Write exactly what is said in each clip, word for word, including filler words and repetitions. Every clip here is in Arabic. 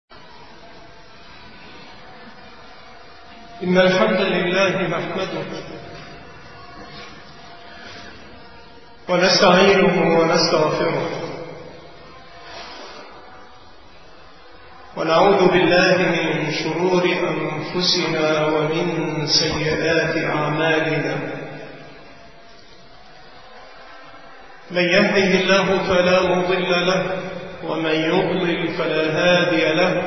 إن الحمد لله نحمده ونستعينه ونستغفره ونعوذ بالله من شرور أنفسنا ومن سيئات أعمالنا. من يهده الله فلا مضل له ومن يضلل فلا هادي له،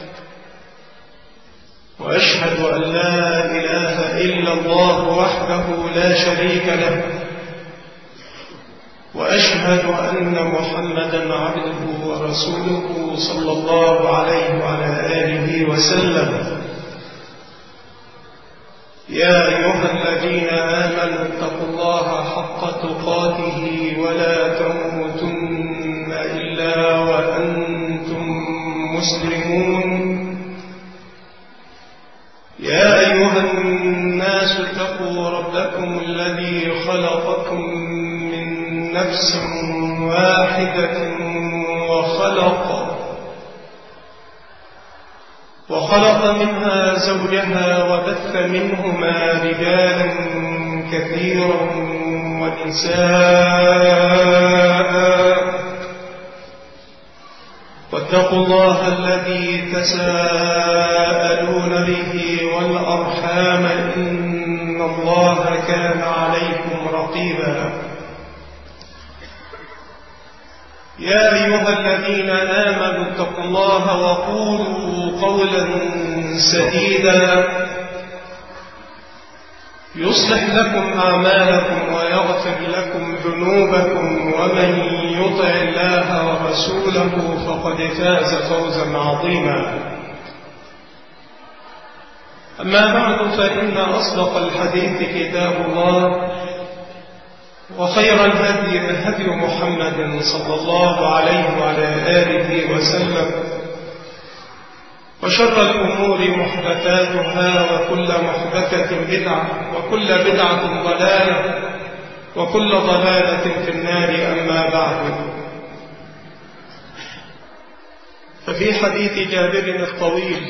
وأشهد أن لا إله إلا الله وحده لا شريك له، وأشهد أن محمدا عبده ورسوله صلى الله عليه وعلى آله وسلم. يا أيها الذين آمنوا اتقوا الله حق تقاته ولا تموتن إلا وأنتم مسلمون. يا أيها الناس اتقوا ربكم الذي خلقكم من نفس واحدة وخلق وخلق منها زوجها وبث منهما رجالا كثيرا ونساء، واتقوا الله الذي تساءلون به والأرحام إن الله كان عليكم رقيبا. يا أيها الذين آمنوا اتقوا الله وقولوا قولا سديدا يصلح لكم أعمالكم ويغفر لكم ذنوبكم، ومن يطع الله ورسوله فقد فاز فوزا عظيما. أما بعد، فإن أصدق الحديث كتاب الله، وخير الهدي هدي محمد صلى الله عليه وعلى آله وسلم، وشر الأمور محدثاتها، وكل محدثة بدعة، وكل بدعة ضلالة، وكل ضلالة في النار. أما بعد، ففي حديث جابر الطويل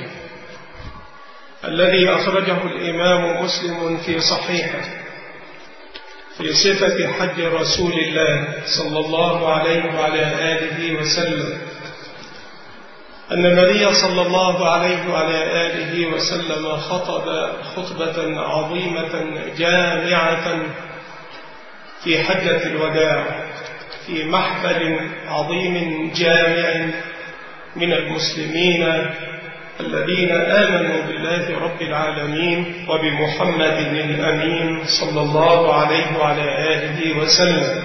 الذي أخرجه الإمام مسلم في صحيحه في صفة حج رسول الله صلى الله عليه وعلى آله وسلم، أن النبي صلى الله عليه وعلى آله وسلم خطب خطبة عظيمة جامعة في حجة الوداع في محفل عظيم جامع من المسلمين الذين آمنوا بالله رب العالمين وبمحمد الأمين صلى الله عليه وعلى آله وسلم.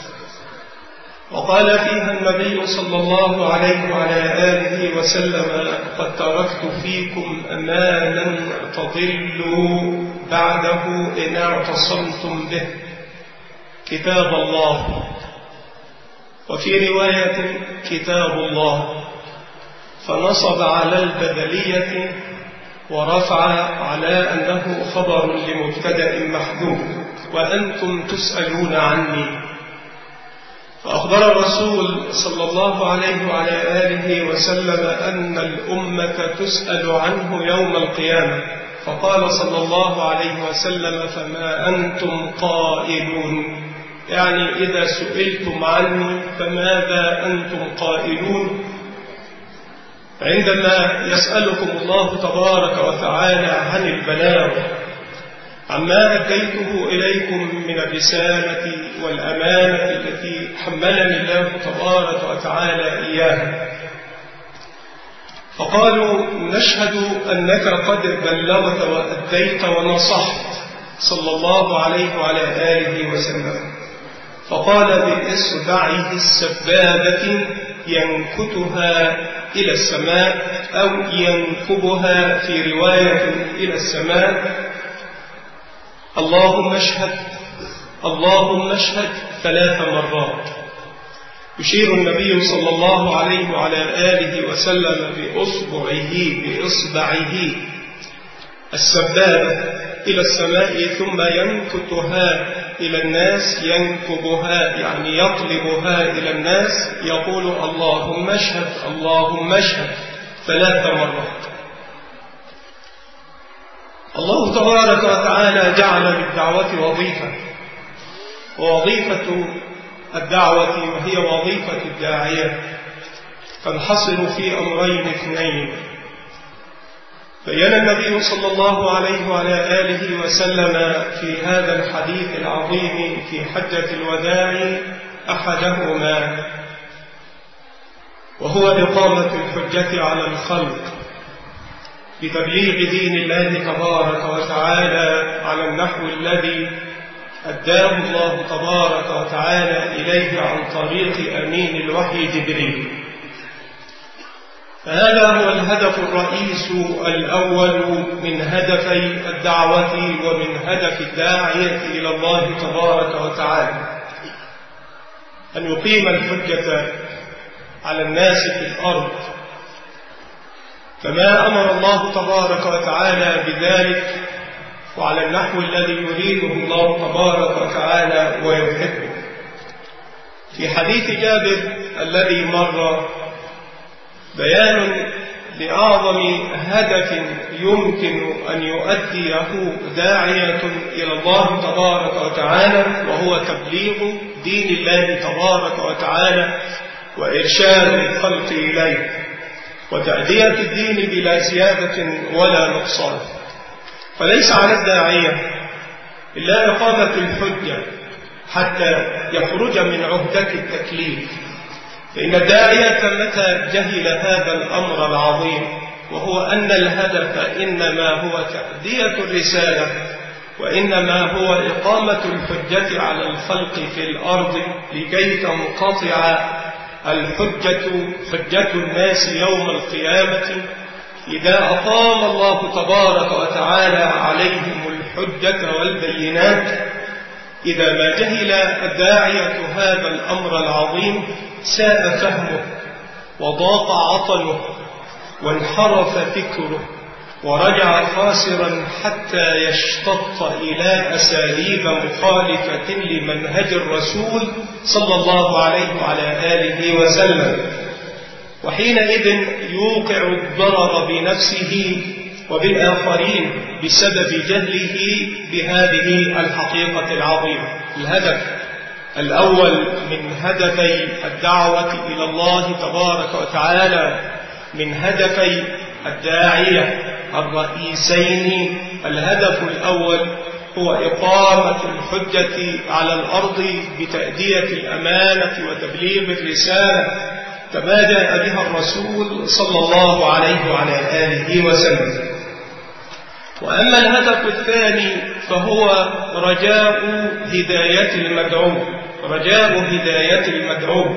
وقال فيها النبي صلى الله عليه وعلى آله وسلم: قد تركت فيكم ما لن تضلوا بعده إن اعتصمتم به، كتاب الله، وفي رواية كتاب الله، فنصب على البدلية ورفع على أنه خبر لمبتدأ محذوف: وأنتم تسألون عني. فأخبر الرسول صلى الله عليه وعلى آله وسلم أن الأمة تسأل عنه يوم القيامة، فقال صلى الله عليه وسلم: فما أنتم قائلون؟ يعني إذا سئلتم عني فماذا أنتم قائلون؟ عندما يسألكم الله تبارك وتعالى عن البلاغ، عما أديته إليكم من الرسالة والأمانة التي حملني الله تبارك وتعالى إياها، فقالوا: نشهد أنك قد بلغت وأديت ونصحت صلى الله عليه وعلى آله وسلم. فقال بإصبعه السبابة ينكتها إلى السماء، أو ينكبها في رواية إلى السماء: اللهم اشهد، اللهم اشهد، ثلاث مرات. يشير النبي صلى الله عليه وعلى آله وسلم بأصبعه بإصبعه السبابة إلى السماء، ثم ينكتها إلى الناس، ينكبها يعني يطلبها إلى الناس، يقول: اللهم اشهد، اللهم اشهد، ثلاث مرات. الله تبارك وتعالى جعل للدعوة وظيفة، ووظيفة الدعوة وهي وظيفة الداعية تنحصر في أمرين اثنين. بيّن النبي صلى الله عليه وعلى آله وسلم في هذا الحديث العظيم في حجة الوداع أحدهما، وهو إقامة الحجة على الخلق بتبليغ دين الله تبارك وتعالى على النحو الذي أداه الله تبارك وتعالى إليه عن طريق أمين الوحي جبريل. فهذا هو الهدف الرئيس الأول من هدفي الدعوة ومن هدف الداعية إلى الله تبارك وتعالى، أن يقيم الحجة على الناس في الأرض كما أمر الله تبارك وتعالى بذلك، وعلى النحو الذي يريده الله تبارك وتعالى ويحبه. في حديث جابر الذي مر بيان لأعظم هدف يمكن أن يؤديه داعية إلى الله تبارك وتعالى، وهو تبليغ دين الله تبارك وتعالى وإرشاد الخلق إليه وتأدية الدين بلا زيادة ولا نقصان. فليس على الداعية إلا إقامة الحجة حتى يخرج من عهدة التكليف، فإن الداعية متى جهل هذا الأمر العظيم، وهو أن الهدف إنما هو تأدية الرسالة، وإنما هو إقامة الحجة على الخلق في الأرض لكي تنقطع الحجة حجة الناس يوم القيامة إذا أقام الله تبارك وتعالى عليهم الحجة والبينات. إذا ما جهل الداعية هذا الأمر العظيم ساء فهمه وضاق عطنه وانحرف فكره ورجع خاسرا حتى يشتط إلى أساليب مخالفة لمنهج الرسول صلى الله عليه وعلى آله وسلم، وحينئذ يوقع الضرر بنفسه وبالآخرين بسبب جهله بهذه الحقيقة العظيمة. الهدف الأول من هدفي الدعوة إلى الله تبارك وتعالى، من هدفي الداعية الرئيسين، الهدف الأول هو إقامة الحجة على الأرض بتأدية الأمانة وتبليغ الرسالة كما جاء بها الرسول صلى الله عليه وعلى آله وسلم. وأما الهدف الثاني فهو رجاء هداية المدعو، رجاء هداية المدعو.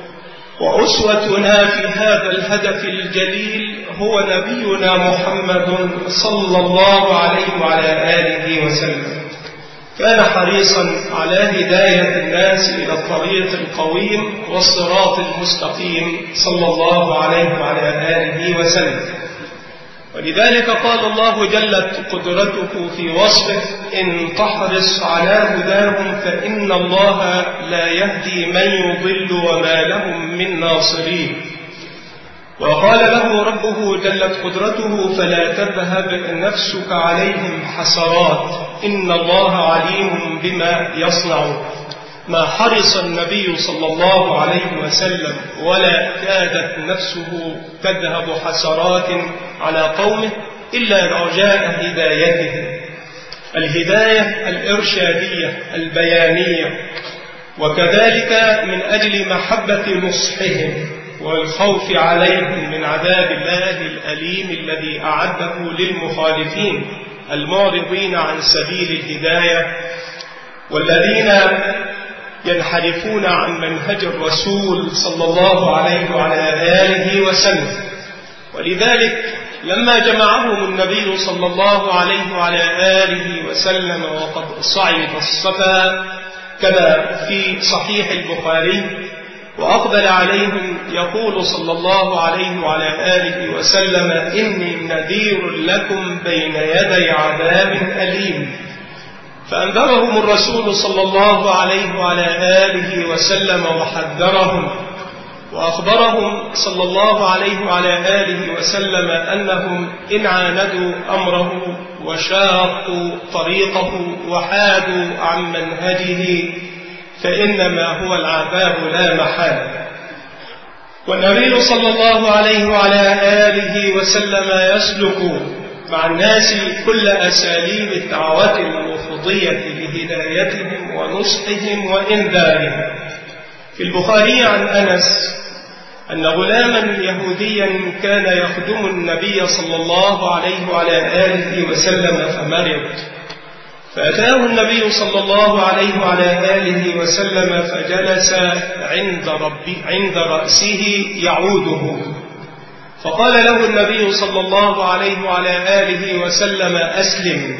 وأسوتنا في هذا الهدف الجليل هو نبينا محمد صلى الله عليه وعلى آله وسلم، كان حريصا على هداية الناس إلى الطريق القويم والصراط المستقيم صلى الله عليه وعلى آله وسلم. ولذلك قال الله جلت قدرته في وصفه: إن تحرص على هداهم فإن الله لا يهدي من يضل وما لهم من ناصرين. وقال له ربه جلت قدرته: فلا تذهب نفسك عليهم حسرات إن الله عليم بما يصنعون. ما حرص النبي صلى الله عليه وسلم ولا كادت نفسه تذهب حسرات على قومه إلا رجاء هدايته، الهداية الإرشادية البيانية، وكذلك من أجل محبة نصحهم والخوف عليهم من عذاب الله الأليم الذي أعده للمخالفين المعرضين عن سبيل الهداية والذين ينحرفون عن منهج الرسول صلى الله عليه وعلى آله وسلم. ولذلك لما جمعهم النبي صلى الله عليه وعلى آله وسلم وقد صعد الصفا كما في صحيح البخاري، وأقبل عليهم يقول صلى الله عليه وعلى آله وسلم: إني نذير لكم بين يدي عذاب أليم. فأنذرهم الرسول صلى الله عليه وعلى آله وسلم وحذرهم، وأخبرهم صلى الله عليه وعلى آله وسلم أنهم إن عاندوا أمره وشاقوا طريقه وحادوا عن منهجه فإنما هو العذاب لا محالة. والنبي صلى الله عليه وعلى آله وسلم يسلك مع الناس كل أساليب الدعوة المفضية لهدايتهم ونصحهم وإنذارهم. في البخاري عن أنس أن غلاما يهوديا كان يخدم النبي صلى الله عليه وعلى آله وسلم فمرض، فأتاه النبي صلى الله عليه وعلى آله وسلم فجلس عند, ربي عند رأسه يعوده، فقال له النبي صلى الله عليه وعلى آله وسلم أسلم.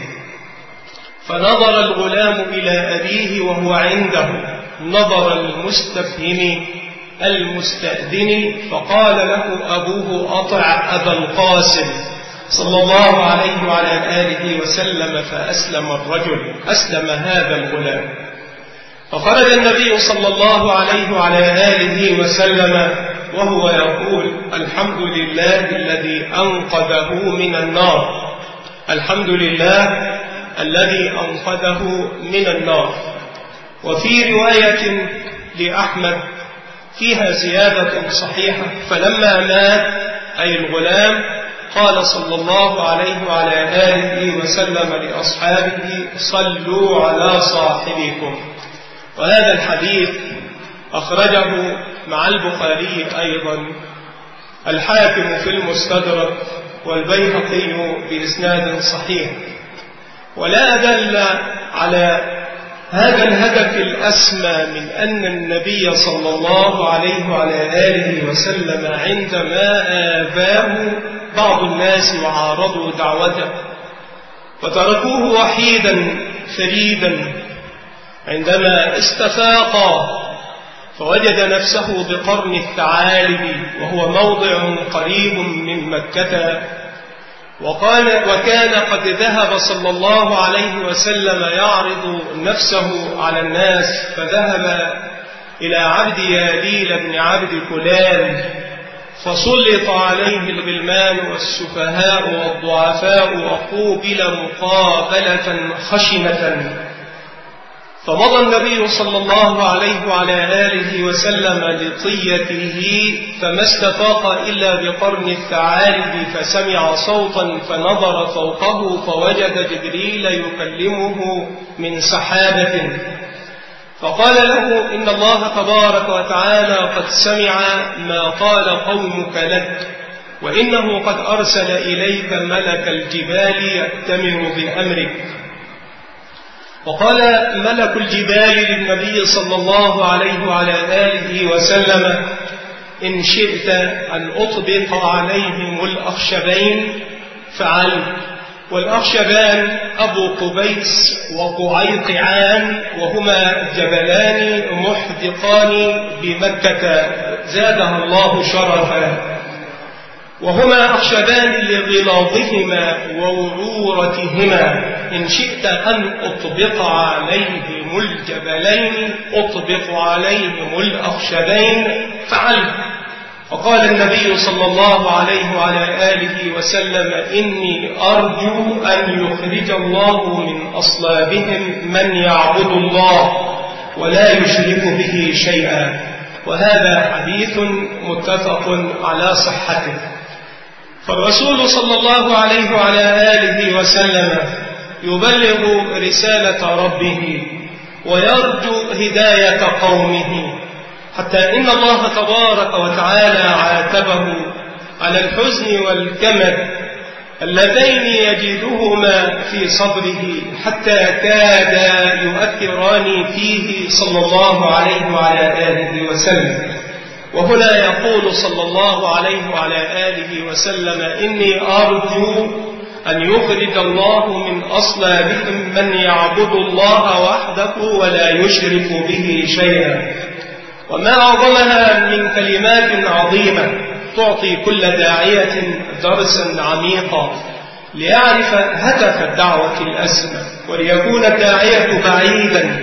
فنظر الغلام إلى أبيه وهو عنده نظر المستفهم المستأذن، فقال له أبوه أطع أبا القاسم صلى الله عليه وعلى آله وسلم، فأسلم الرجل، أسلم هذا الغلام. فخرج النبي صلى الله عليه وعلى آله وسلم وهو يقول الحمد لله الذي أنقذه من النار، الحمد لله الذي أنقذه من النار. وفي رواية لأحمد فيها زيادة صحيحة، فلما مات أي الغلام قال صلى الله عليه وعلى آله وسلم لأصحابه صلوا على صاحبكم. وهذا الحديث أخرجه مع البخاري أيضا الحاكم في المستدرك والبيهقي بإسناد صحيح. ولا أدل على هذا الهدف الأسمى من أن النبي صلى الله عليه وعلى آله وسلم عندما آذاه بعض الناس وعارضوا دعوته وتركوه وحيدا فريدا، عندما استفاق فوجد نفسه بقرن الثعالب وهو موضع قريب من مكة، وقال وكان قد ذهب صلى الله عليه وسلم يعرض نفسه على الناس، فذهب إلى عبد ياليل بن عبد فلان فسلط عليه الغلمان والسفهاء والضعفاء وقوبل مقابلة خشنة. فمضى النبي صلى الله عليه وعلى آله وسلم لطيته فما استفاق إلا بقرن الثعالب، فسمع صوتا فنظر فوقه فوجد جبريل يكلمه من سحابة، فقال له إن الله تبارك وتعالى قد سمع ما قال قومك لك، وإنه قد أرسل إليك ملك الجبال يأتمر بأمرك. وقال ملك الجبال للنبي صلى الله عليه وعلى آله وسلم إن شئت أن أطبق عليهم الأخشبين فعلت. والأخشبان أبو قبيس وقعيقعان، وهما جبلان محدقان بمكة زادها الله شرفا، وهما أخشبان لغلاظهما ووعورتهما. إن شئت أن أطبق عليهم الجبلين أطبق عليهم الأخشبين فعلت. فقال النبي صلى الله عليه وعلى آله وسلم إني أرجو أن يخرج الله من أصلابهم من يعبد الله ولا يشرك به شيئا. وهذا حديث متفق على صحته. فالرسول صلى الله عليه وعلى آله وسلم يبلغ رسالة ربه ويرجو هداية قومه، حتى إن الله تبارك وتعالى عاتبه على الحزن والكمد اللذين يجدهما في صدره حتى كادا يؤثران فيه صلى الله عليه وعلى آله وسلم. وهنا يقول صلى الله عليه وعلى آله وسلم إني أرجو أن يخرج الله من أصلابهم من يعبد الله وحده ولا يشرك به شيئا. وما أعظمها من كلمات عظيمة تعطي كل داعية درسا عميقا ليعرف هدف الدعوة الأسمى، وليكون الداعية بعيدا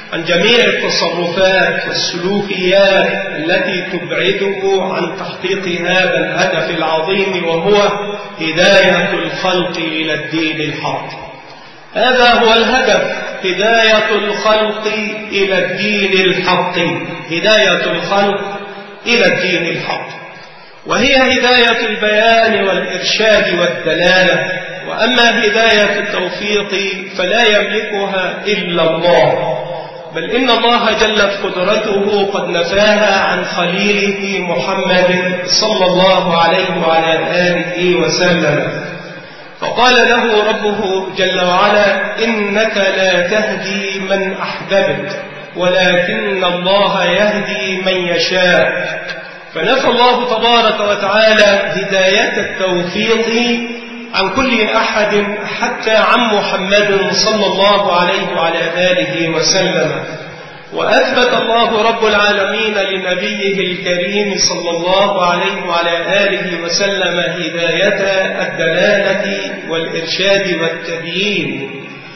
عن جميع التصرفات والسلوكيات التي تبعده عن تحقيق هذا الهدف العظيم، وهو هداية الخلق إلى الدين الحق. هذا هو الهدف، هداية الخلق إلى الدين الحق، هداية الخلق إلى الدين الحق، وهي هداية البيان والإرشاد والدلالة. وأما هداية التوفيق فلا يملكها إلا الله، بل إن الله جلت قدرته قد نفاها عن خليله محمد صلى الله عليه وعلى آله وسلم، فقال له ربه جل وعلا: إنك لا تهدي من أحببت ولكن الله يهدي من يشاء. فنفى الله تبارك وتعالى هداية التوفيق عن كل أحد حتى عن محمد صلى الله عليه وعلى آله وسلم، وأثبت الله رب العالمين لنبيه الكريم صلى الله عليه وعلى آله وسلم هداية الدلالة والإرشاد والتبيين،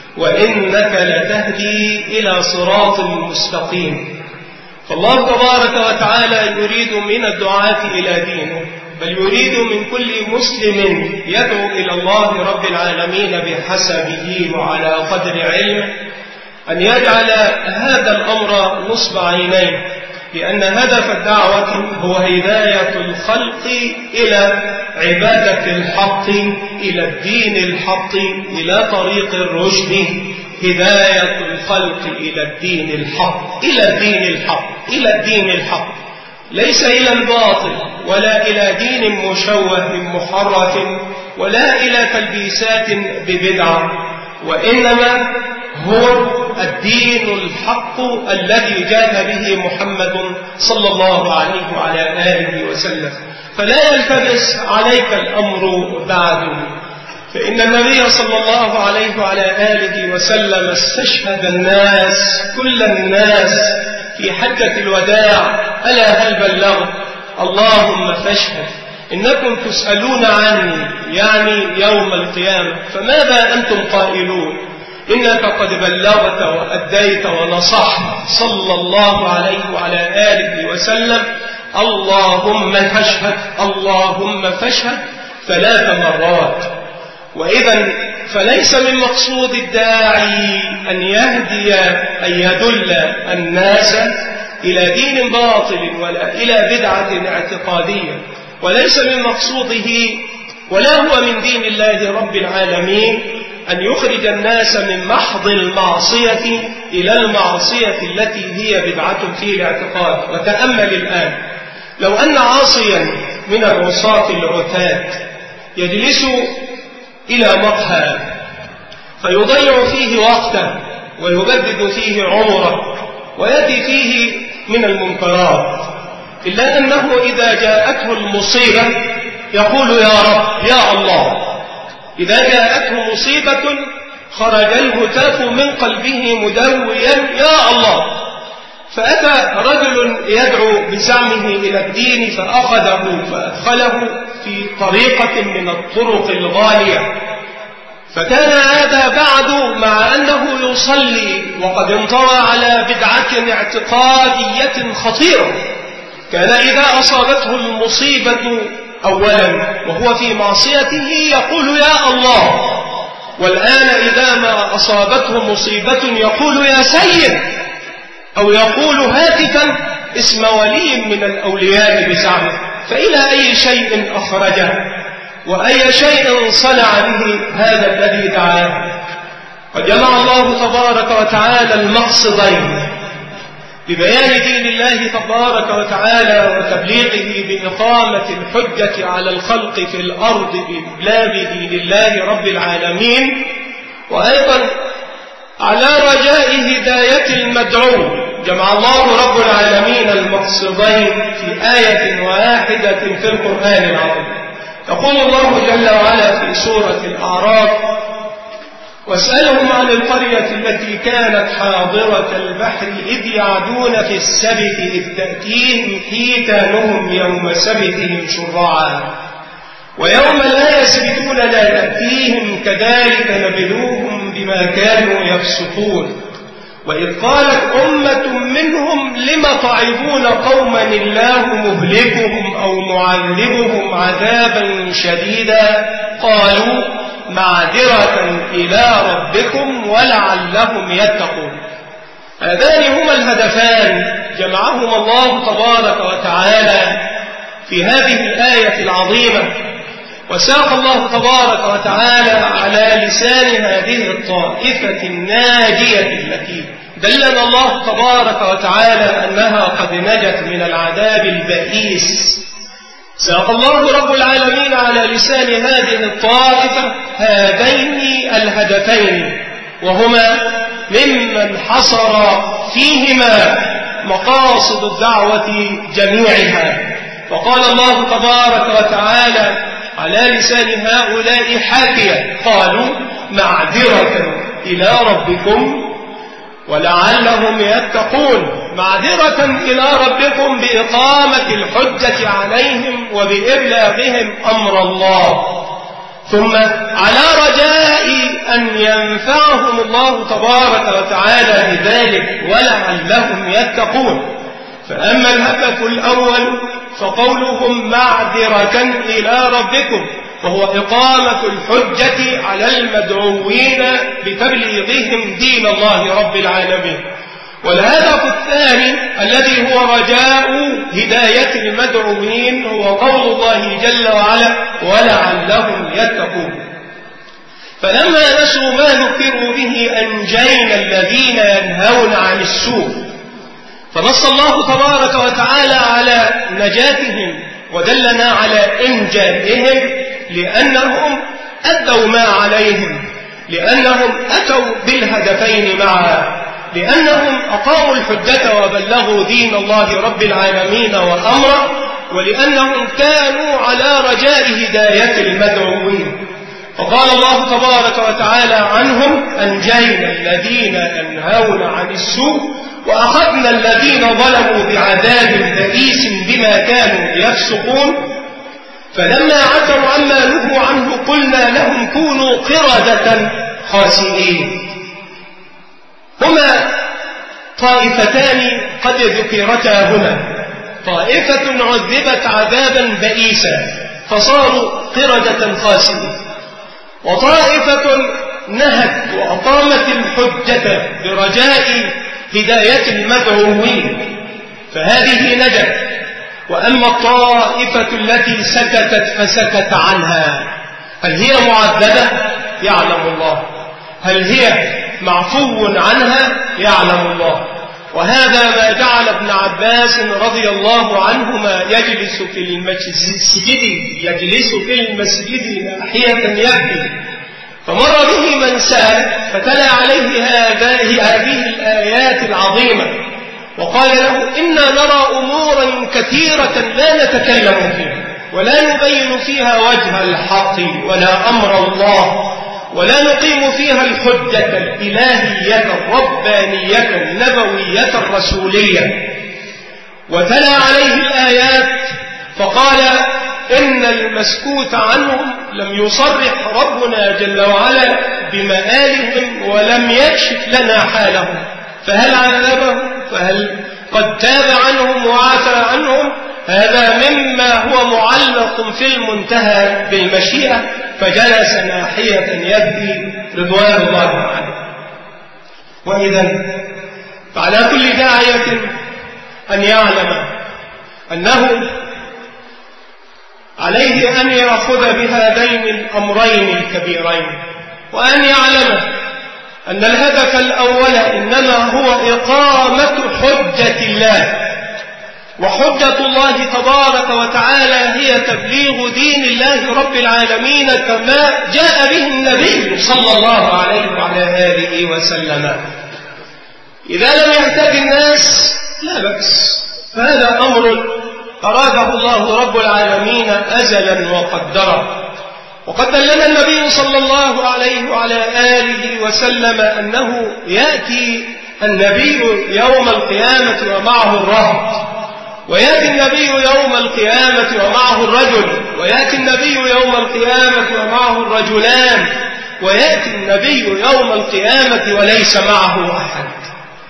وإنك لتهدي إلى صراط مستقيم. فالله تبارك وتعالى يريد من الدعاة إلى دينه، بل يريد من كل مسلم يدعو إلى الله رب العالمين بحسبه وعلى قدر علمه أن يجعل هذا الأمر نصب عينيه، لأن هدف الدعوة هو هداية الخلق إلى عبادة الحق، إلى الدين الحق، إلى طريق الرشد. هداية الخلق إلى الدين الحق، إلى الدين الحق، إلى الدين الحق، ليس إلى الباطل ولا إلى دين مشوه محرف ولا إلى تلبيسات ببدعة، وإنما هو الدين الحق الذي جاء به محمد صلى الله عليه وعلى آله وسلم. فلا يلتبس عليك الأمر بعد، فإن النبي صلى الله عليه وعلى آله وسلم استشهد الناس، كل الناس، في حجة الوداع: ألا هل بلغت؟ اللهم فاشهد، إنكم تسألون عني، يعني يوم القيامة، فماذا أنتم قائلون؟ إنك قد بلغت وأديت ونصحت صلى الله عليه وعلى آله وسلم. اللهم فاشهد، اللهم فاشهد ثلاث مرات. وإذا فليس من مقصود الداعي أن يهدي، أن يدل الناس إلى دين باطل ولا إلى بدعة اعتقادية، وليس من مقصوده ولا هو من دين الله رب العالمين أن يخرج الناس من محض المعصية إلى المعصية التي هي بدعة في الاعتقاد. وتأمل الآن، لو أن عاصيا من العصاة العتاة يجلس إلى مقهى فيضيع فيه وقته ويبدد فيه عمره ويأتي فيه من المنكرات، إلا أنه إذا جاءته المصيبة يقول: يا رب، يا الله. إذا جاءته مصيبة خرج الهتاف من قلبه مدويا: يا الله. فأتى رجل يدعو بزعمه إلى الدين فأخذه فأدخله في طريقة من الطرق الغالية، فكان هذا بعد مع أنه يصلي وقد انطوى على بدعة اعتقادية خطيرة. كان إذا أصابته المصيبة أولا وهو في معصيته يقول: يا الله. والآن إذا ما أصابته مصيبة يقول: يا سيد، أو يقول هاتفا اسم ولي من الأولياء بزعمه. فإلى أي شيء أخرجه وأي شيء صنع به هذا الذي دعاه؟ قد جمع الله تبارك وتعالى المقصدين ببيان دين الله تبارك وتعالى وتبليغه بإقامة الحجة على الخلق في الأرض بإبلاغ دين الله رب العالمين، وأيضا على رجاء هداية المدعو. جمع الله رب العالمين المقصدين في آية واحدة في القرآن العظيم. يقول الله جل وعلا في سورة الأعراف: واسألهم عن القرية التي كانت حاضرة البحر إذ يعدون في السبت إذ تأتيهم حيتانهم يوم سبتهم شرعا ويوم لا يسبتون لا تأتيهم كذلك نبلوهم بما كانوا يفسقون. وإذ قالت أمة منهم لم تعظون قوما الله مهلكهم أو معذبهم عذابا شديدا قالوا معذرة إلى ربكم ولعلهم يتقون. هذان هما الهدفان جمعهما الله تبارك وتعالى في هذه الآية العظيمة، وساق الله تبارك وتعالى على لسان هذه الطائفة الناجية التي دلنا الله تبارك وتعالى أنها قد نجت من العذاب البئيس. ساق الله رب العالمين على لسان هذه الطائفة هذين الهدفين، وهما ممن حصر فيهما مقاصد الدعوة جميعها. وقال الله تبارك وتعالى على لسان هؤلاء حاكيا قالوا معذرة إلى ربكم ولعلهم يتقون. معذرة إلى ربكم بإقامة الحجة عليهم وبإبلاغهم أمر الله، ثم على رجاء أن ينفعهم الله تبارك وتعالى بذلك ولعلهم يتقون. فأما الهدف الأول فقولهم معذرة إلى ربكم، وهو إقامة الحجة على المدعوين بتبليغهم دين الله رب العالمين. والهدف الثاني الذي هو رجاء هداية المدعوين هو قول الله جل وعلا ولعلهم يتقون. فلما نسوا ما ذكروا به أنجينا الذين ينهون عن السوء، فنص الله تبارك وتعالى على نجاتهم ودلنا على إنجائهم لأنهم أدوا ما عليهم، لأنهم أتوا بالهدفين معا، لأنهم أقاموا الحجة وبلغوا دين الله رب العالمين وأمره، ولأنهم كانوا على رجاء هداية المدعوين. فقال الله تبارك وتعالى عنهم أنجينا الذين ينهون عن السوء وأخذنا الذين ظلموا بعذاب بئيس بما كانوا يفسقون. فلما عتوا عما نهوا عنه قلنا لهم كونوا قردة خاسئين. هما طائفتان قد ذكرتا هنا، طائفة عذبت عذابا بئيسا فصاروا قردة خاسئين، وطائفة نهت وأقامت الحجة برجاء هداية المدعوين فهذه نجت. وأما الطائفة التي سكتت فسكت عنها، هل هي معذبة؟ يعلم الله. هل هي معفو عنها؟ يعلم الله. وهذا ما جعل ابن عباس رضي الله عنهما يجلس في المسجد يجلس في المسجد ناحية يبكي، فمر به من سال فتلا عليه هذه الآيات العظيمة وقال له إنا نرى أمورا كثيرة لا نتكلم فيها ولا نبين فيها وجه الحق ولا أمر الله ولا نقيم فيها الحجة الإلهية الربانية النبوية الرسولية. وتلا عليه الآيات فقال إن المسكوت عنهم لم يصرح ربنا جل وعلا بمآلهم ولم يكشف لنا حالهم، فهل عذبهم؟ فهل قد تاب عنهم وعفى عنهم؟ هذا مما هو معلق في المنتهى بالمشيئة، فجلس ناحية يبكي رضوان الله عنه. وإذا فعلى كل داعية أن يعلم أنه عليه أن يأخذ بهذين الأمرين الكبيرين، وأن يعلم أن الهدف الأول إنما هو إقامة حجة الله، وحجة الله تبارك وتعالى هي تبليغ دين الله رب العالمين كما جاء به النبي صلى الله عليه وعلى آله وسلم. إذا لم يهتدي الناس لا بأس، فهذا أمر أراده الله رب العالمين أزلا وقدره. وقد دلنا النبي صلى الله عليه وعلى آله وسلم أنه يأتي النبي يوم القيامة ومعه الرهط، ويأتي النبي يوم القيامة ومعه الرجل، ويأتي النبي يوم القيامة ومعه الرجلان، ويأتي النبي يوم القيامة وليس معه أحد.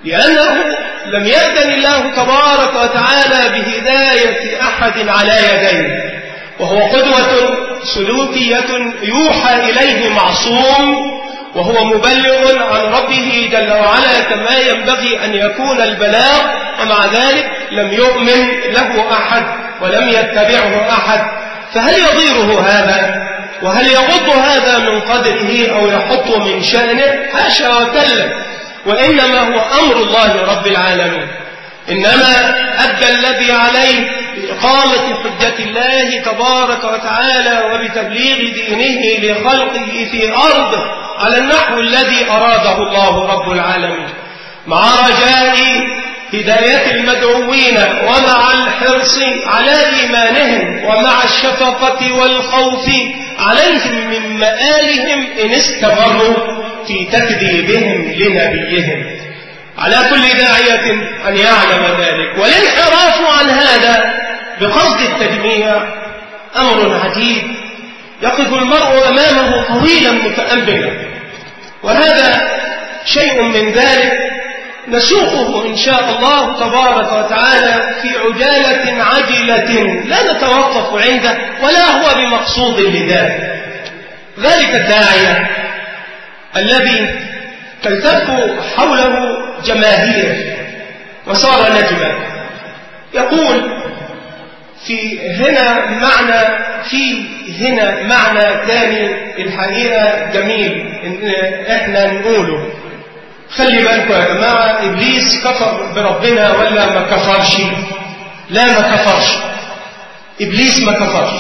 لأنه لم يأذن الله تبارك وتعالى بهداية أحد على يديه، وهو قدوة سلوكية يوحى إليه معصوم، وهو مبلغ عن ربه جل وعلا كما ينبغي أن يكون البلاغ، ومع ذلك لم يؤمن له أحد ولم يتبعه أحد. فهل يضيره هذا؟ وهل يغض هذا من قدره أو يحط من شأنه؟ حاشا وكلا، وإنما هو أمر الله رب العالمين. إنما أدى الذي عليه بإقامة حجة الله تبارك وتعالى وبتبليغ دينه لخلقه في أرضه على النحو الذي أراده الله رب العالمين، مع رجاء هداية المدعوين ومع الحرص على إيمانهم ومع الشفقة والخوف عليهم من مآلهم إن استمروا في تكذيبهم لنبيهم. على كل داعية أن يعلم ذلك، والانحراف عن هذا بقصد التجميع أمر عجيب يقف المرء أمامه طويلا متأملا، وهذا شيء من ذلك نسوقه إن شاء الله تبارك وتعالى في عجالة عجلة لا نتوقف عنده ولا هو بمقصود لذلك. ذلك الداعية الذي تلتف حوله جماهير وصار نجما يقول في هنا معنى في هنا معنى ثاني الحقيقة جميل إن إحنا نقوله. خلي بالكم يا جماعة، إبليس كفر بربنا ولا ما كفرش؟ لا ما كفرش، إبليس ما كفرش.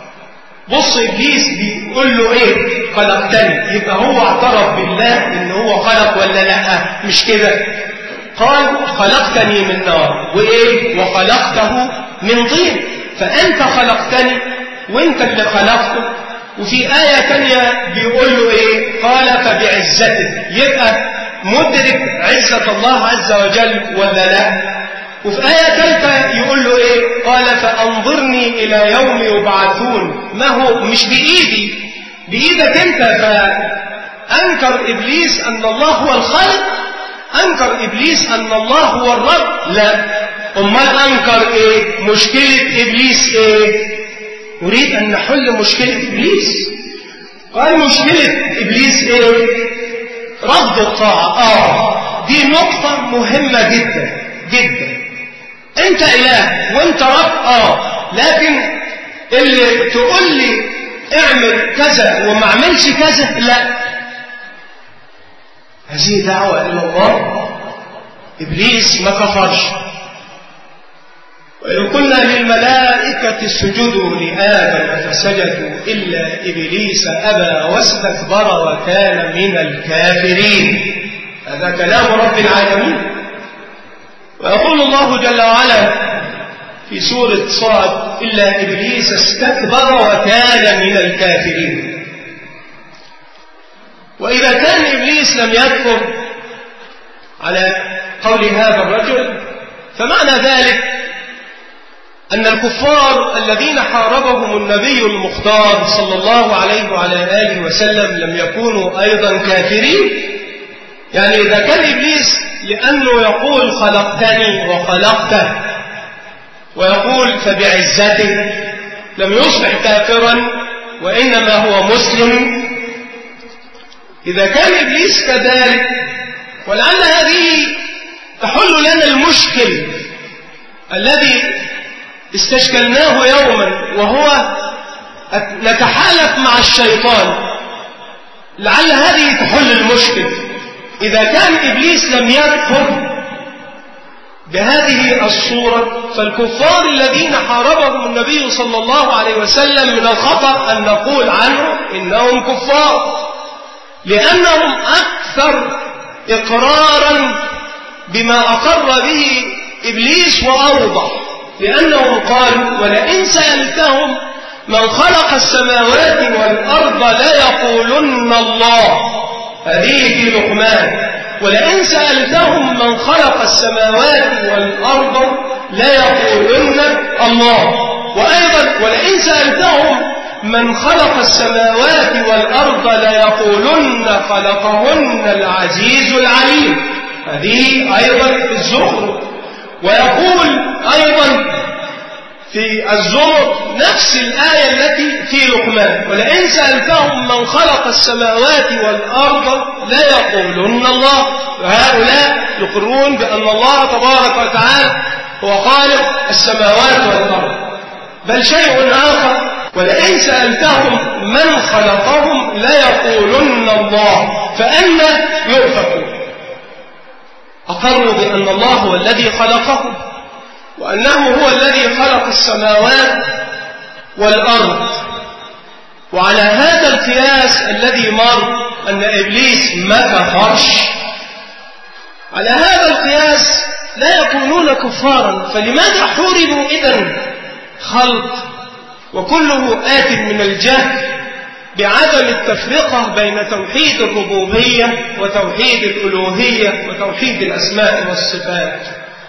بص إبليس بيقول له إيه؟ خلقتني، يبقى هو اعترف بالله إن هو خلق ولا لا؟ مش كده؟ قال خلقتني من نار وإيه؟ وخلقته من طين، فأنت خلقتني وأنت اللي خلقته. وفي آية تانية بيقول له إيه؟ قال فبعزته، يبقى مدرك عزة الله عز وجل ولا لا؟ وفي آية ثالثة يقول له إيه؟ قال فأنظرني إلى يوم يبعثون. ما هو مش بإيدي، بإيدك أنت. فأنكر إبليس أن الله هو الخالق، أنكر إبليس أن الله هو الرب؟ لا. أمال أنكر إيه؟ مشكلة إبليس إيه؟ نريد أن نحل مشكلة إبليس. قال مشكلة إبليس إيه؟ رفض الطاعة. آه دي نقطة مهمة جدا جدا. أنت إله وأنت رب، آه لكن اللي تقول لي اعمل كذا وما عملش كذا، لا. هذه دعوة إلى الله. إبليس ما كفرش. وإن قلنا للملائكة اسجدوا لآدم فسجدوا إلا إبليس أبى واستكبر وكان من الكافرين. هذا كلام رب العالمين. ويقول الله جل وعلا في سورة صاد إلا إبليس استكبر وكان من الكافرين. وإذا كان إبليس لم يكفر على قول هذا الرجل، فمعنى ذلك أن الكفار الذين حاربهم النبي المختار صلى الله عليه وعلى آله وسلم لم يكونوا أيضا كافرين. يعني إذا كان إبليس لأنه يقول خلقتني وخلقته ويقول فبعزته لم يصبح كافرا وإنما هو مسلم، إذا كان إبليس كذلك، ولعل هذه تحل لنا المشكل الذي استشكلناه يوما، وهو نتحالف مع الشيطان. لعل هذه تحل المشكل. إذا كان إبليس لم يكفر بهذه الصورة، فالكفار الذين حاربهم النبي صلى الله عليه وسلم من الخطأ أن نقول عنهم إنهم كفار، لأنهم أكثر إقرارا بما أقر به إبليس وأوضح. لأنهم قالوا ولئن سألتهم من خلق السماوات والأرض لا يقولن الله. هذه في لقمان. ولئن سألتهم من خلق السماوات والأرض لا يقولن الله. وأيضا ولئن سألتهم من خلق السماوات والأرض لا يقولن خلقهن العزيز العليم. هذه أيضا في الزخرف. ويقول أيضا في الزمر نفس الآية التي في لقمان: ولئن سألتهم من خلق السماوات والأرض لا يقولن الله. وهؤلاء يقرون بأن الله تبارك وتعالى هو خالق السماوات والأرض. بل شيء آخر: ولئن سألتهم من خلقهم لا يقولن الله فأنى يؤفكون. أقروا بأن الله هو الذي خلقهم، وأنه هو الذي خلق السماوات والأرض. وعلى هذا القياس الذي مر أن إبليس ما كفرش، على هذا القياس لا يكونون كفارا. فلماذا حرموا إذن خلق وكله آت من الجهل بعدم التفرقة بين توحيد الربوبية وتوحيد الألوهية وتوحيد الأسماء والصفات؟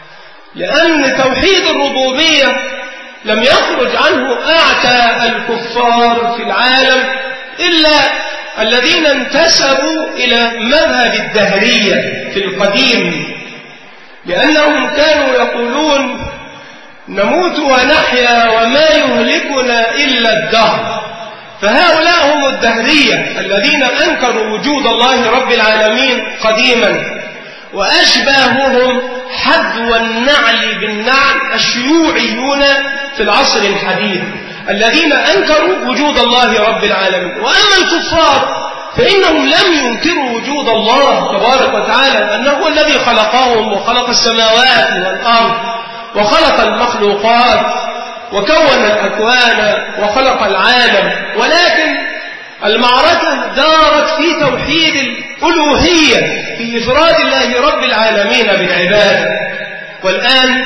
لأن توحيد الربوبية لم يخرج عنه أعتى الكفار في العالم إلا الذين انتسبوا إلى مذهب الدهرية في القديم، لأنهم كانوا يقولون نموت ونحيا وما يهلكنا إلا الدهر. فهؤلاء هم الدهرية الذين أنكروا وجود الله رب العالمين قديما، وأشباههم حذو النعل بالنعل الشيوعيون في العصر الحديث الذين أنكروا وجود الله رب العالمين. وأما الكفار فإنهم لم ينكروا وجود الله تبارك وتعالى، لأنه هو الذي خلقهم وخلق السماوات والأرض وخلق المخلوقات وكون الأكوان وخلق العالم. ولكن المعركة دارت في توحيد الألوهية، في إفراد الله رب العالمين بالعبادة. والآن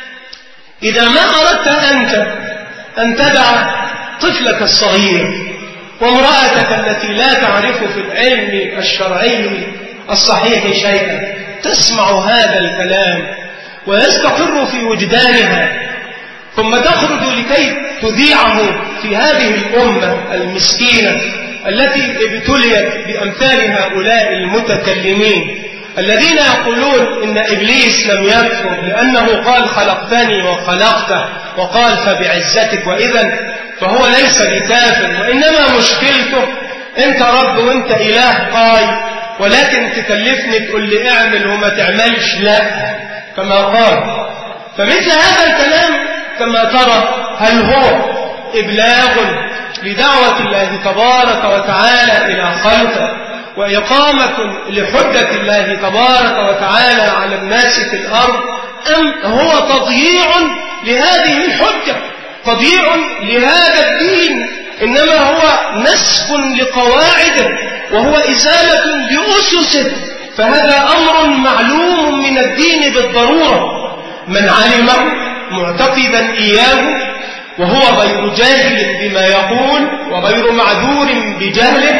إذا ما أردت أنت أن تدع طفلك الصغير وامرأتك التي لا تعرف في العلم الشرعي الصحيح شيئا تسمع هذا الكلام ويستقر في وجدانها، ثم تخرج لكي تذيعه في هذه الأمة المسكينة التي ابتليت بأمثال هؤلاء المتكلمين الذين يقولون إن إبليس لم يكفر لأنه قال خلقتني وخلقته، وقال فبعزتك، وإذا فهو ليس بكافر، وإنما مشكلته أنت رب وأنت إله قاي، ولكن تكلفني تقول لي اعمل وما تعملش، لا كما قال. فمثل هذا الكلام كما ترى هل هو إبلاغ لدعوة الله تبارك وتعالى إلى خلقه وإقامة لحجة الله تبارك وتعالى على الناس في الأرض، أم هو تضييع لهذه الحجة، تضييع لهذا الدين، إنما هو نسف لقواعده وهو إزالة لأسسه؟ فهذا أمر معلوم من الدين بالضرورة، من علمه معتقدا إياه وهو غير جاهل بما يقول وغير معذور بجهله،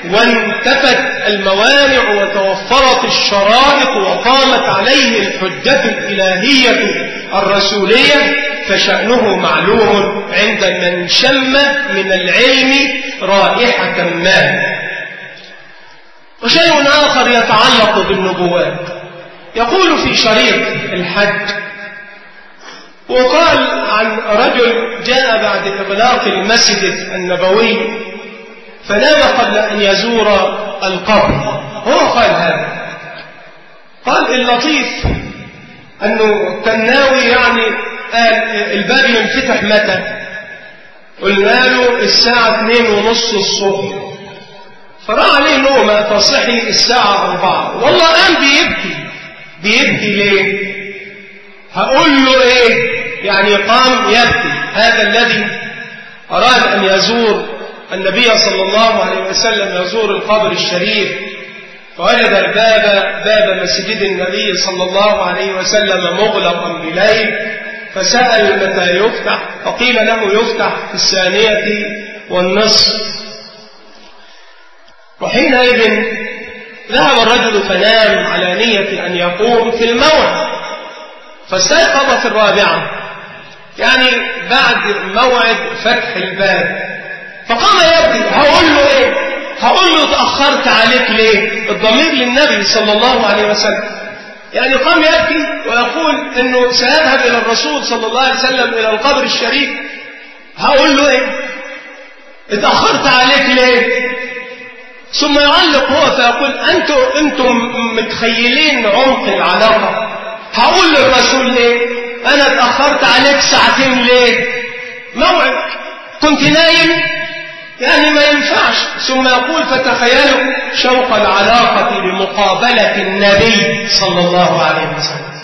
وانتفت الموانع وتوفرت الشرائط وقامت عليه الحجة الإلهية الرسولية، فشأنه معلوم عند من شم من العلم رائحة ما. وشيء آخر يتعلق بالنبوات، يقول في شريط الحج، وقال عن رجل جاء بعد إغلاق المسجد النبوي فنام قبل أن يزور القبر. هو قال هذا، قال اللطيف أنه كان ناوي يعني قال الباب ينفتح متى؟ قلنا له الساعة اثنين ونص الصبح، فرأى عليه نومة تصحي الساعة أربعة، والله قام بيبكي. بيبكي ليه؟ هقول له ايه؟ يعني قام يبكي هذا الذي أراد أن يزور النبي صلى الله عليه وسلم، يزور القبر الشريف، فوجد الباب باب مسجد النبي صلى الله عليه وسلم مغلقا بليل، فسأل متى يفتح، فقيل له يفتح في الثانية والنصف. وحينئذ ذهب الرجل فنام على نية أن يقوم في الموعد، فاستيقظ في الرابعة، يعني بعد موعد فتح الباب، فقام يبكي. هقول له ايه؟ هقول له اتأخرت عليك ليه؟ الضمير للنبي صلى الله عليه وسلم. يعني قام يبكي ويقول انه سيذهب الى الرسول صلى الله عليه وسلم الى القبر الشريف، هقول له ايه؟ اتأخرت عليك ليه؟ ثم يعلق هو فيقول انتم انتم متخيلين عمق العلاقة. هقول للرسول ليه؟ انا اتأخرت عليك ساعتين ليه؟ موعد كنت نايم، يعني ما ينفعش. ثم يقول فتخيلوا شوق العلاقة لمقابلة النبي صلى الله عليه وسلم.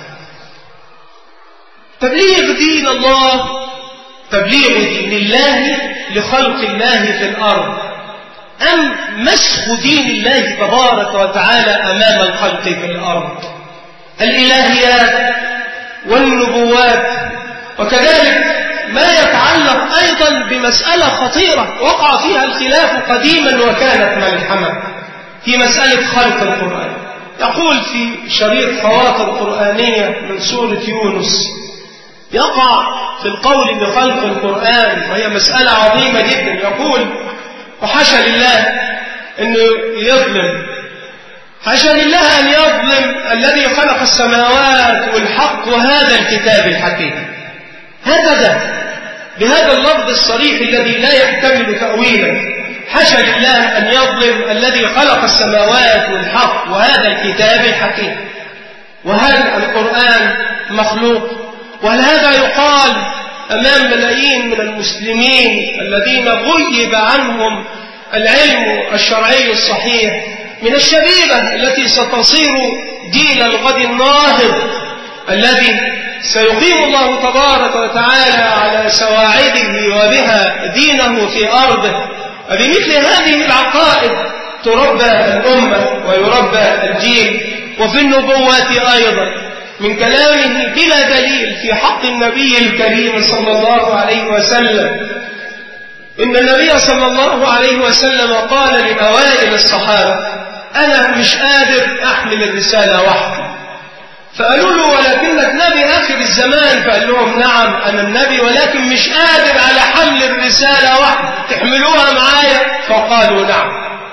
تبليغ دين الله، تبليغ دين الله لخلق الله في الأرض، أم مسخ دين الله تبارك وتعالى أمام الخلق في الأرض، الإلهيات والنبوات. وكذلك ما يتعلق أيضا بمسألة خطيرة وقع فيها الخلاف قديما وكانت ملحمة في مسألة خلق القرآن. يقول في شريط خواطر قرآنية من سورة يونس، يقع في القول بخلق القرآن وهي مسألة عظيمة جدا. يقول وحاشا لله أنه يظلم، حاشا لله أن يظلم الذي خلق السماوات والحق وهذا الكتاب الحكيم، هكذا بهذا اللفظ الصريح الذي لا يحتمل تأويلا. حاشا لله أن يظلم الذي خلق السماوات والحق وهذا الكتاب الحكيم. وهل القرآن مخلوق؟ وهل هذا يقال أمام ملايين من المسلمين الذين غيب عنهم العلم الشرعي الصحيح، من الشبيبة التي ستصير جيل الغد الناهض الذي سيقيم الله تبارك وتعالى على سواعده وبها دينه في أرضه؟ وبمثل هذه العقائد تربى الأمة ويربى الجيل. وفي النبوات أيضا من كلامه بلا دليل في حق النبي الكريم صلى الله عليه وسلم، إن النبي صلى الله عليه وسلم قال لأوائل الصحابة أنا مش قادر أحمل الرسالة وحدي. فقالوا له ولكنك نبي آخر الزمان، فقال لهم نعم أنا النبي ولكن مش قادر على حمل الرسالة وحدي، تحملوها معايا؟ فقالوا نعم.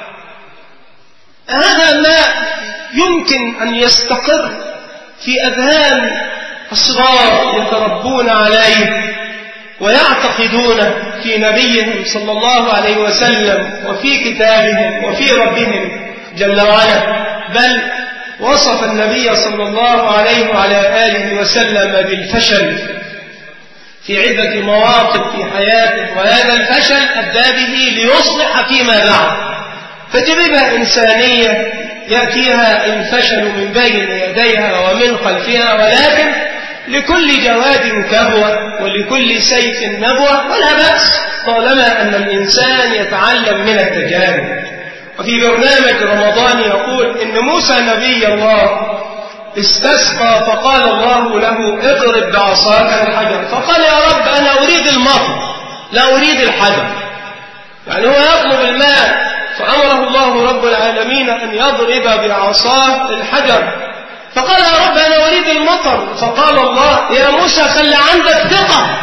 هذا ما يمكن أن يستقر في أذهان الصغار يتربون عليه ويعتقدون في نبيهم صلى الله عليه وسلم وفي كتابهم وفي ربهم جل وعلا. بل وصف النبي صلى الله عليه وعلى آله وسلم بالفشل في عدة مواقف في حياته، وهذا الفشل أدى به ليصلح فيما بعد. فتجربة إنسانية يأتيها الفشل من بين يديها ومن خلفها، ولكن لكل جواد كبوة ولكل سيف نبوة، ولا بأس طالما أن الإنسان يتعلم من التجارب. وفي برنامج رمضان يقول إن موسى نبي الله استسقى فقال الله له اضرب بعصاك الحجر، فقال يا رب أنا أريد المطر لا أريد الحجر. يعني هو يطلب الماء، فأمره الله رب العالمين أن يضرب بعصاه الحجر، فقال يا رب أنا أريد المطر، فقال الله يا موسى خلي عندك ثقة.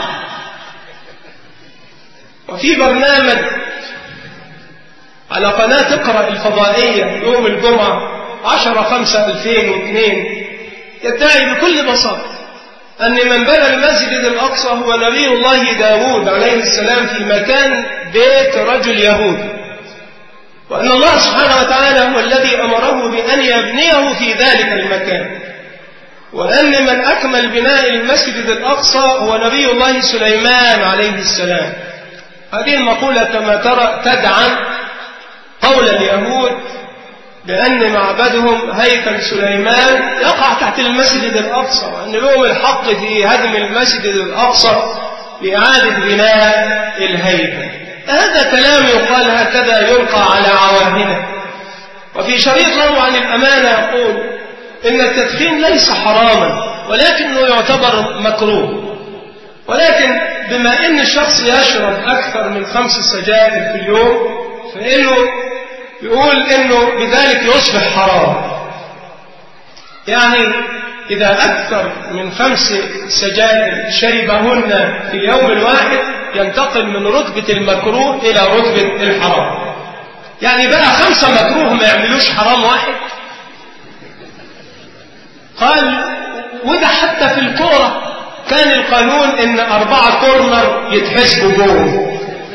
وفي برنامج على قناة اقرأ الفضائية يوم الجمعة عشرة خمسة ألفين واثنين يدعي بكل بساطة أن من بنى المسجد الأقصى هو نبي الله داود عليه السلام في مكان بيت رجل يهودي، وأن الله سبحانه وتعالى هو الذي أمره بأن يبنيه في ذلك المكان، وأن من أكمل بناء المسجد الأقصى هو نبي الله سليمان عليه السلام. هذه المقولة كما ترى تدعم قول اليهود بأن معبدهم هيكل سليمان يقع تحت المسجد الأقصى، وأن لهم الحق في هدم المسجد الأقصى لإعادة بناء الهيكل. هذا كلام يقال هكذا يلقى على عواهنه. وفي شريط له عن الأمانة يقول إن التدخين ليس حراما ولكنه يعتبر مكروه، ولكن بما إن الشخص يشرب أكثر من خمس سجائر في اليوم فإنه يقول إنه بذلك يصبح حرام. يعني إذا أكثر من خمس سجائر شربهن في اليوم الواحد ينتقل من رتبة المكروه إلى رتبة الحرام. يعني بقى خمسة مكروه ما يعملوش حرام واحد. قال وده حتى في الكورة كان القانون ان اربعة كورنر يتحسبوا جول.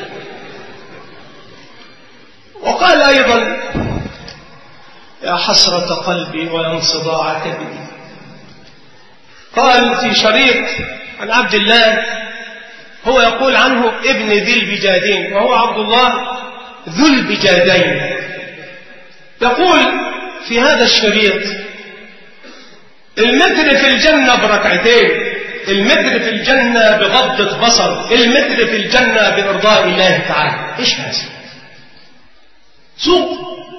وقال ايضا يا حسرة قلبي وانصداع كبدي. قال في شريط عن عبد الله هو يقول عنه ابن ذي البجادين وهو عبد الله ذو البجادين. يقول في هذا الشريط المتر في الجنة بركعتين، المتر في الجنة بغضة بصر، المتر في الجنة بإرضاء الله تعالى. إيش هذا؟ سوق.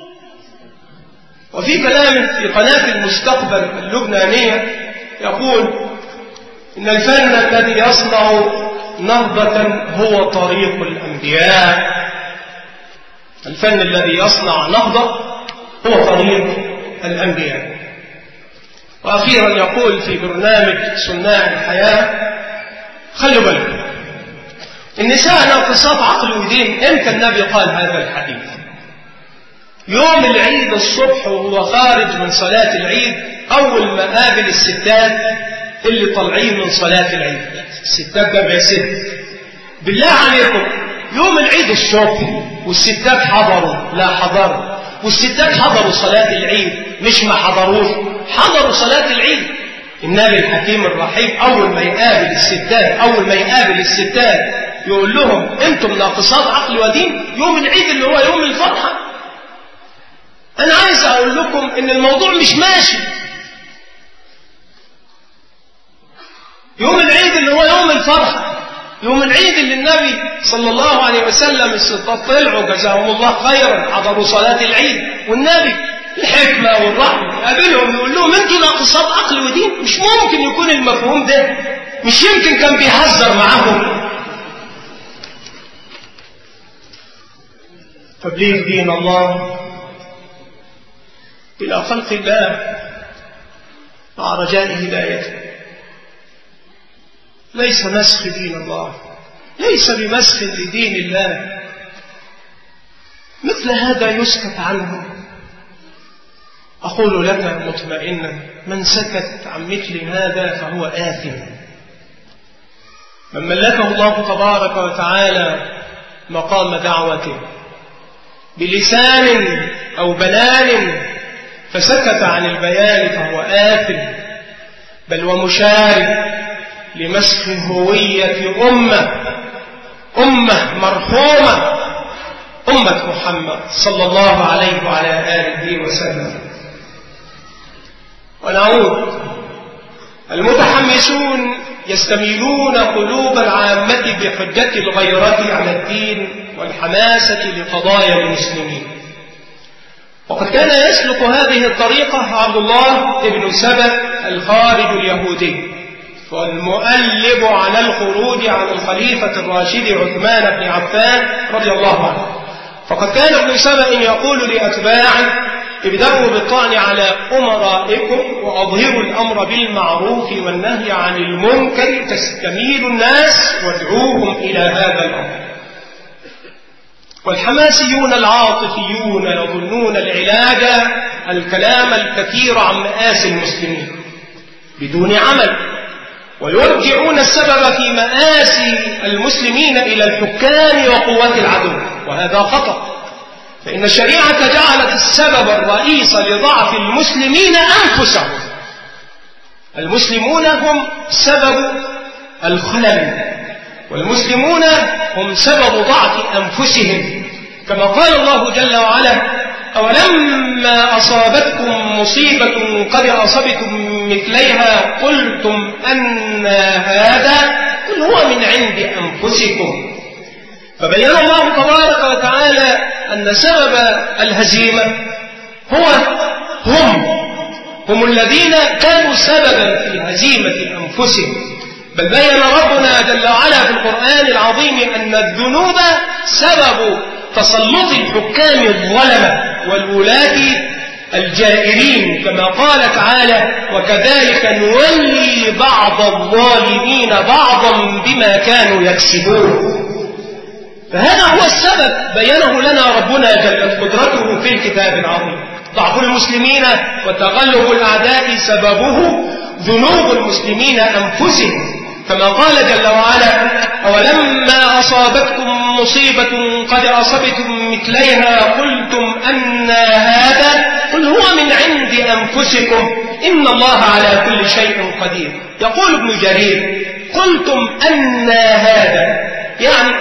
وفي كلام في قناة المستقبل اللبنانية يقول إن الفن الذي يصنع نهضة هو طريق الأنبياء. الفن الذي يصنع نهضة هو طريق الأنبياء. وأخيرا يقول في برنامج صناع الحياة خلوا بالكم النساء ناقصات عقل ودين. امتى النبي قال هذا الحديث؟ يوم العيد الصبح وهو خارج من صلاة العيد أول ما قابل الستات اللي طالعين من صلاة العيد. الستات جمع ست. بالله عليكم يوم العيد الصبح والستات حضروا لا حضروا، والستات حضروا صلاة العيد مش ما حضروش، حضروا صلاة العيد. النبي الحكيم الرحيم أول ما يقابل الستات أول ما يقابل الستات يقول لهم أنتم ناقصات عقل ودين يوم العيد اللي هو يوم الفرحة. أنا عايز أقول لكم إن الموضوع مش ماشي. يوم العيد اللي هو يوم الفرحة، يوم العيد اللي النبي صلى الله عليه وسلم الستات طلعوا جزاهم الله خيرا حضروا صلاة العيد، والنبي الحكمة والرحمة قابلهم يقول لهم انتوا ناقصات عقل ودين. مش ممكن يكون المفهوم ده، مش يمكن كان بيهزر معاهم. تبليغ دين الله إلى خلق الله مع رجاء هدايته ليس مسخ دين الله، ليس بمسخ لدين الله. مثل هذا يسكت عنه. أقول لك مطمئنا من سكت عن مثل هذا فهو آثم. من ملكه الله تبارك وتعالى مقام دعوته بلسان أو بيان فسكت عن البيان فهو آثم، بل ومشارك لمسخ هوية أمة أمة مرحومة أمة محمد صلى الله عليه وعلى آله وسلم. ونعود المتحمسون يستميلون قلوب العامة بحجة الغيرة على الدين والحماسة لقضايا المسلمين. وقد كان يسلك هذه الطريقة عبد الله بن سبأ الخارج اليهودي والمؤلب على الخروج عن الخليفة الراشد عثمان بن عفان رضي الله عنه. فقد كان ابن سبأ يقول لأتباعه ابدأوا بالطعن على أمرائكم وأظهروا الأمر بالمعروف والنهي عن المنكر تستميل الناس وادعوهم إلى هذا الأمر. والحماسيون العاطفيون يظنون العلاج الكلام الكثير عن مآسي المسلمين بدون عمل، ويرجعون السبب في مآسي المسلمين إلى الحكام وقوات العدو، وهذا خطأ. فإن الشريعة جعلت السبب الرئيس لضعف المسلمين أنفسهم. المسلمون هم سبب الخلل، والمسلمون هم سبب ضعف أنفسهم، كما قال الله جل وعلا: أولما أصابتكم مصيبة قد أصبتم مثليها قلتم أن هذا قل هو من عند أنفسكم. فبين الله تبارك وتعالى أن سبب الهزيمة هو هم هم الذين كانوا سببا في هزيمة أنفسهم. بل بين ربنا جل وعلا في القرآن العظيم أن الذنوب سبب تسلط الحكام الظلمة والولاة الجائرين، كما قال تعالى: وكذلك نولي بعض الظالمين بعضا بما كانوا يكسبون. فهذا هو السبب بينه لنا ربنا جل قدرته في الكتاب العظيم. ضعف المسلمين وتغلب الأعداء سببه ذنوب المسلمين أنفسهم، كما قال جل وعلا: أولما أصابتكم مصيبة قد أصبتم مثليها قلتم أن هذا قل هو من عند أنفسكم إن الله على كل شيء قدير. يقول ابن جرير: قلتم أن هذا، يعني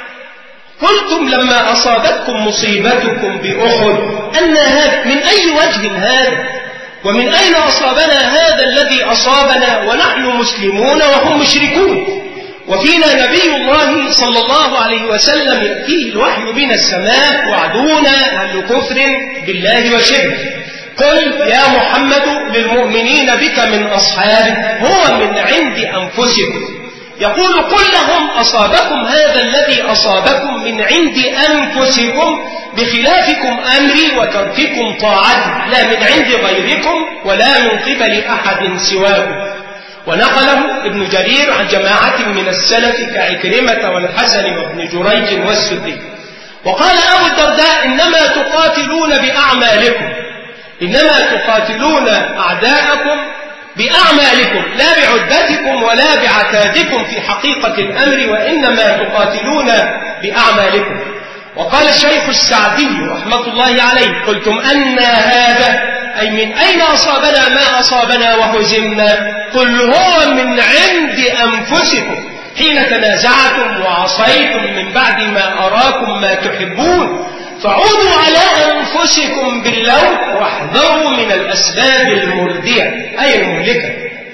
قلتم لما أصابتكم مصيبتكم بأحد أن هذا، من أي وجه هذا؟ ومن أين أصابنا هذا الذي أصابنا ونحن مسلمون وهم مشركون؟ وفينا نبي الله صلى الله عليه وسلم يأتيه الوحي من السماء وعدونا أهل كفر بالله وشرك. قل يا محمد للمؤمنين بك من أصحابه هو من عند أنفسكم. يقول: قل لهم أصابكم هذا الذي أصابكم من عند أنفسكم بخلافكم أمري وترككم طاعتي، لا من عند غيركم ولا من قبل أحد سواكم. ونقله ابن جرير عن جماعة من السلف كعكرمة والحسن وابن جريج والسدي. وقال أبو الدرداء: إنما تقاتلون بأعمالكم، إنما تقاتلون أعداءكم بأعمالكم لا بعدتكم ولا بعتادكم في حقيقة الأمر، وإنما تقاتلون بأعمالكم. وقال الشيخ السعدي رحمة الله عليه: قلتم أن هذا، أي من أين أصابنا ما أصابنا وهزمنا؟ قل هو من عند أنفسكم حين تنازعتم وعصيتم من بعد ما أراكم ما تحبون، فعودوا على أنفسكم باللوم واحذروا من الأسباب المردية أي المهلكة.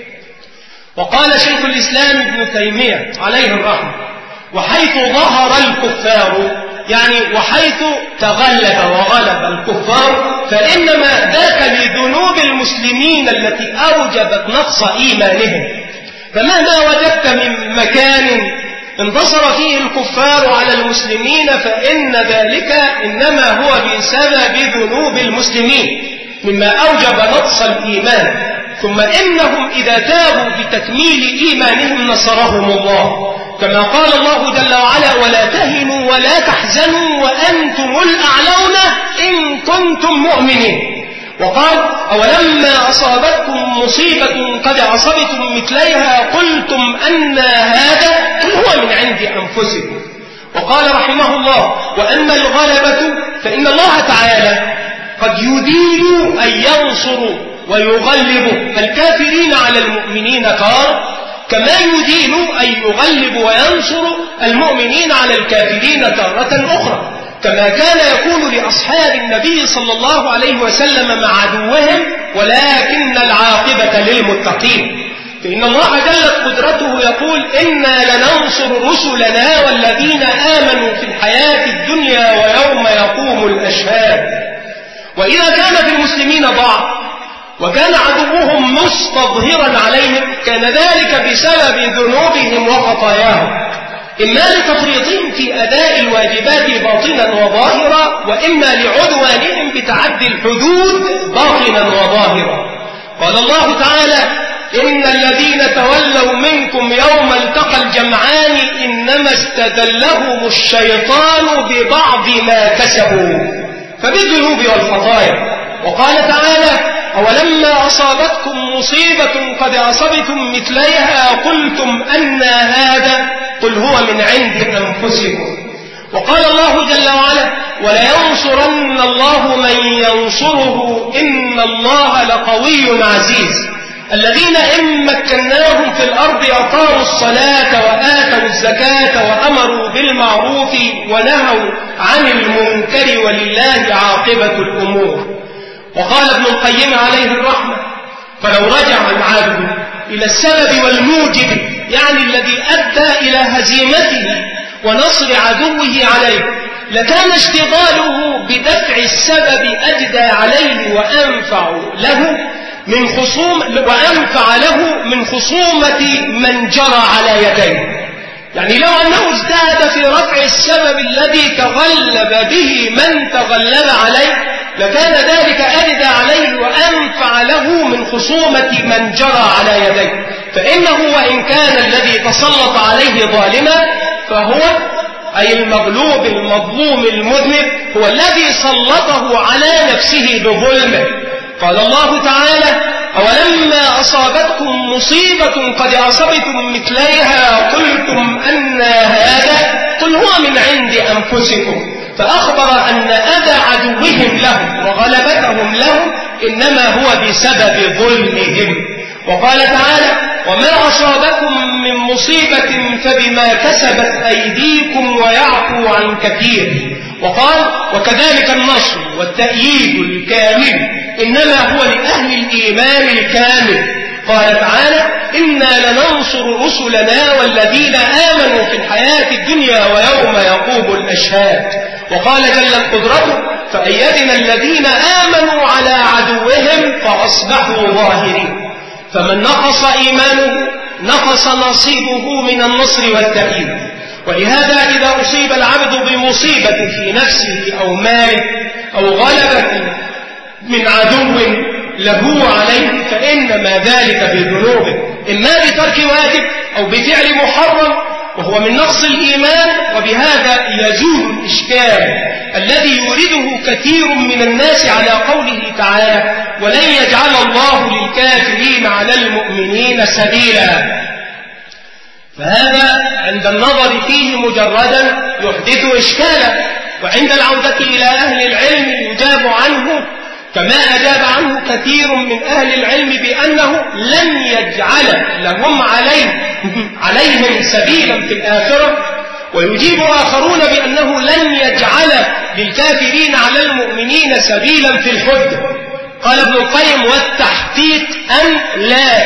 وقال شيخ الإسلام ابن تيمية عليه الرحمة: وحيث ظهر الكفار، يعني وحيث تغلب وغلب الكفار، فإنما ذاك لذنوب المسلمين التي أوجبت نقص إيمانهم. فمهما وجدت من مكان انتصر فيه الكفار على المسلمين فإن ذلك إنما هو بسبب ذنوب المسلمين مما أوجب نقص الإيمان، ثم إنهم إذا تابوا بتكميل إيمانهم نصرهم الله، كما قال الله جل وعلا: ولا تهنوا ولا تحزنوا وأنتم الأعلون إن كنتم مؤمنين. وقال: أولما أصابتكم مصيبة قد أصبتم مثليها قلتم أن هذا قل هو من عند أنفسكم. وقال رحمه الله: وأما الغلبة فإن الله تعالى قد يدين أن ينصر ويغلب الكافرين على المؤمنين تارة، كما يدين أن يغلب وينصر المؤمنين على الكافرين تارة أخرى، كما كان يكون لأصحاب النبي صلى الله عليه وسلم مع عدوهم، ولكن العاقبة للمتقين. فإن الله جلت قدرته يقول: إنا لننصر رسلنا والذين آمنوا في الحياة الدنيا ويوم يقوم الأشهاد. وإذا كان في المسلمين ضعف وكان عدوهم مستظهرا عليهم، كان ذلك بسبب ذنوبهم وخطاياهم، إما لتفريطهم في أداء الواجبات باطنا وظاهرا، وإما لعدوانهم بتعدي الحدود باطنا وظاهرا. قال الله تعالى: إن الذين تولوا منكم يوم التقى الجمعان إنما استدلهم الشيطان ببعض ما كسبوا فبالذنوب والخطايا. وقال تعالى: أولما أصابتكم مصيبة قد أصبتم مثليها قلتم أن هذا قل هو من عند أنفسكم. وقال الله جل وعلا: ولينصرن الله من ينصره إن الله لقوي عزيز. الذين إن مكناهم في الأرض أقاموا الصلاة وآتوا الزكاة وأمروا بالمعروف ونهوا عن المنكر ولله عاقبة الأمور. وقال ابن القيم عليه الرحمة: فلو رجع العبد إلى السبب والموجب، يعني الذي أدى إلى هزيمته ونصر عدوه عليه، لكان اشتغاله بدفع السبب أجدى عليه وأنفع له من خصوم وأنفع له من خصومة من جرى على يديه. يعني لو أنه اجتهد في رفع السبب الذي تغلب به من تغلب عليه لكان ذلك أجدى عليه وأنفع له من خصومة من جرى على يديه. فإنه وإن كان الذي تسلط عليه ظالما فهو أي المغلوب المظلوم المذنب هو الذي سلطه على نفسه بظلمه. قال الله تعالى: أولما أصابتكم مصيبة قد أصبتم مثليها قلتم أن هذا قل هو من عند أنفسكم، فأخبر أن أذى عدوهم لهم وغلبتهم لهم إنما هو بسبب ظلمهم. وقال تعالى: وما أصابكم من مصيبة فبما كسبت أيديكم ويعفو عن كثير. وقال: وكذلك النصر والتأييد الكامل إنما هو لأهل الإيمان الكامل. قال تعالى: إنا لننصر رسلنا والذين آمنوا في الحياة الدنيا ويوم يقوم الأشهاد. وقال جل قدرته: فأيدنا الذين آمنوا على عدوهم فأصبحوا ظاهرين. فمن نقص إيمانه نقص نصيبه من النصر والتأييد. ولهذا إذا أصيب العبد بمصيبة في نفسه أو ماله أو غلبة من عدو له عليه فإنما ذلك بذنوبه، إما بترك واجب أو بفعل محرم، وهو من نقص الإيمان. وبهذا يزول الإشكال الذي يورده كثير من الناس على قوله تعالى: ولن يجعل الله للكافرين على المؤمنين سبيلا. فهذا عند النظر فيه مجردا يحدث إشكالا، وعند العودة إلى أهل العلم يجاب عنه كما أجاب عنه كثير من أهل العلم بأنه لن يجعل لهم عليه عليهم سبيلا في الآخرة. ويجيب آخرون بأنه لن يجعل للكافرين على المؤمنين سبيلا في الحجة. قال ابن القيم: والتحقيق أن لا،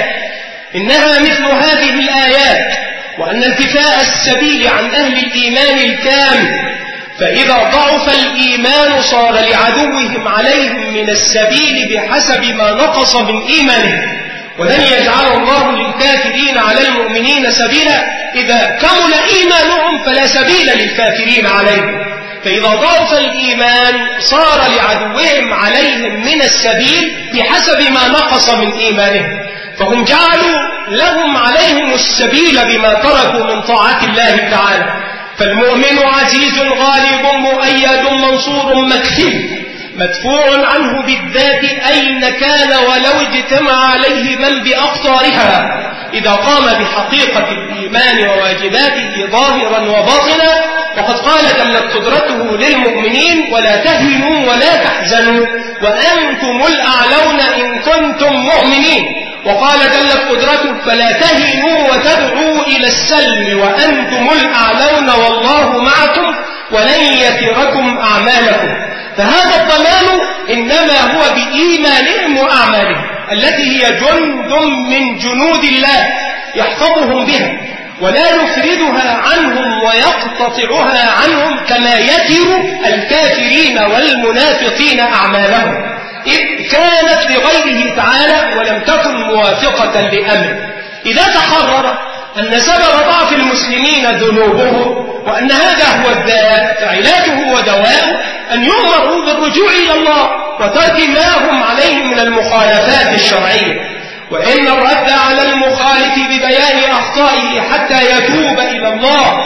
إنها مثل هذه الآيات، وأن انتفاء السبيل عن أهل الإيمان الكامل، فإذا ضعف الإيمان صار لعدوهم عليهم من السبيل بحسب ما نقص من إيمانهم. ولن يجعل الله للكافرين على المؤمنين سبيلا، إذا كمل إيمانهم فلا سبيل للكافرين عليهم. فإذا ضعف الإيمان صار لعدوهم عليهم من السبيل بحسب ما نقص من إيمانهم، فهم جعلوا لهم عليهم السبيل بما تركوا من طاعة الله تعالى. فالمؤمن عزيز غالب مؤيد منصور مكفي مدفوع عنه بالذات أين كان ولو اجتمع عليه من بأقطارها، إذا قام بحقيقة الإيمان وواجباته ظاهرا وباطنا. وقد قال جلت قدرته للمؤمنين: ولا تهنوا ولا تحزنوا وأنتم الأعلون إن كنتم مؤمنين. وقال جلت قدرته: فلا تهنوا وتدعوا إلى السلم وأنتم الأعلون والله معكم ولن يتركم أعمالكم. فهذا الضمان إنما هو بإيمانهم وأعمالهم التي هي جند من جنود الله يحفظهم بها ولا يفردها عنهم ويقتطعها عنهم كما يتر الكافرين والمنافقين أعمالهم، إذ كانت لغيره تعالى ولم تكن موافقة لأمره. إذا تقرر أن سبب ضعف المسلمين ذنوبهم وأن هذا هو الداء فعلاجه ودواءه أن يؤمروا بالرجوع إلى الله وترك ما هم عليه من المخالفات الشرعية. وإن الرد على المخالف ببيان أخطائه حتى يتوب إلى الله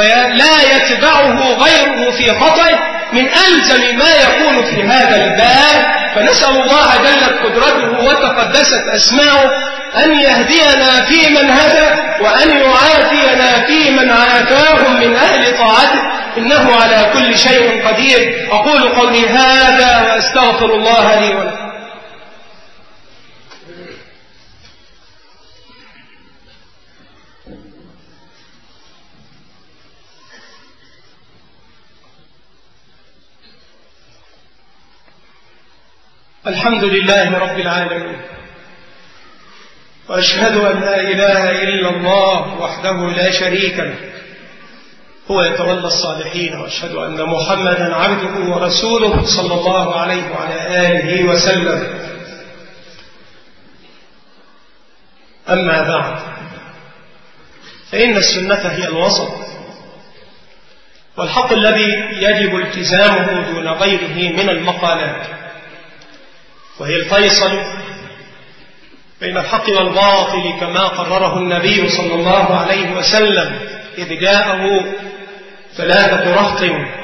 ولا يتبعه غيره في خطئه من ألزم ما يكون في هذا الباب. فنسأل الله جلت قدرته وتقدست أسماؤه أن يهدينا في من هدى وأن يعافينا في من عافاهم من أهل طاعته، إنه على كل شيء قدير. أقول قولي هذا وأستغفر الله لي ولكم. الحمد لله رب العالمين، وأشهد أن لا إله إلا الله وحده لا شريك له هو يتولى الصالحين، وأشهد أن محمدا عبده ورسوله صلى الله عليه وعلى آله وسلم. أما بعد، فإن السنة هي الوسط والحق الذي يجب التزامه دون غيره من المقالات، وهي الفيصل بين الحق والباطل كما قرره النبي صلى الله عليه وسلم إذ جاءه ثلاثة رهط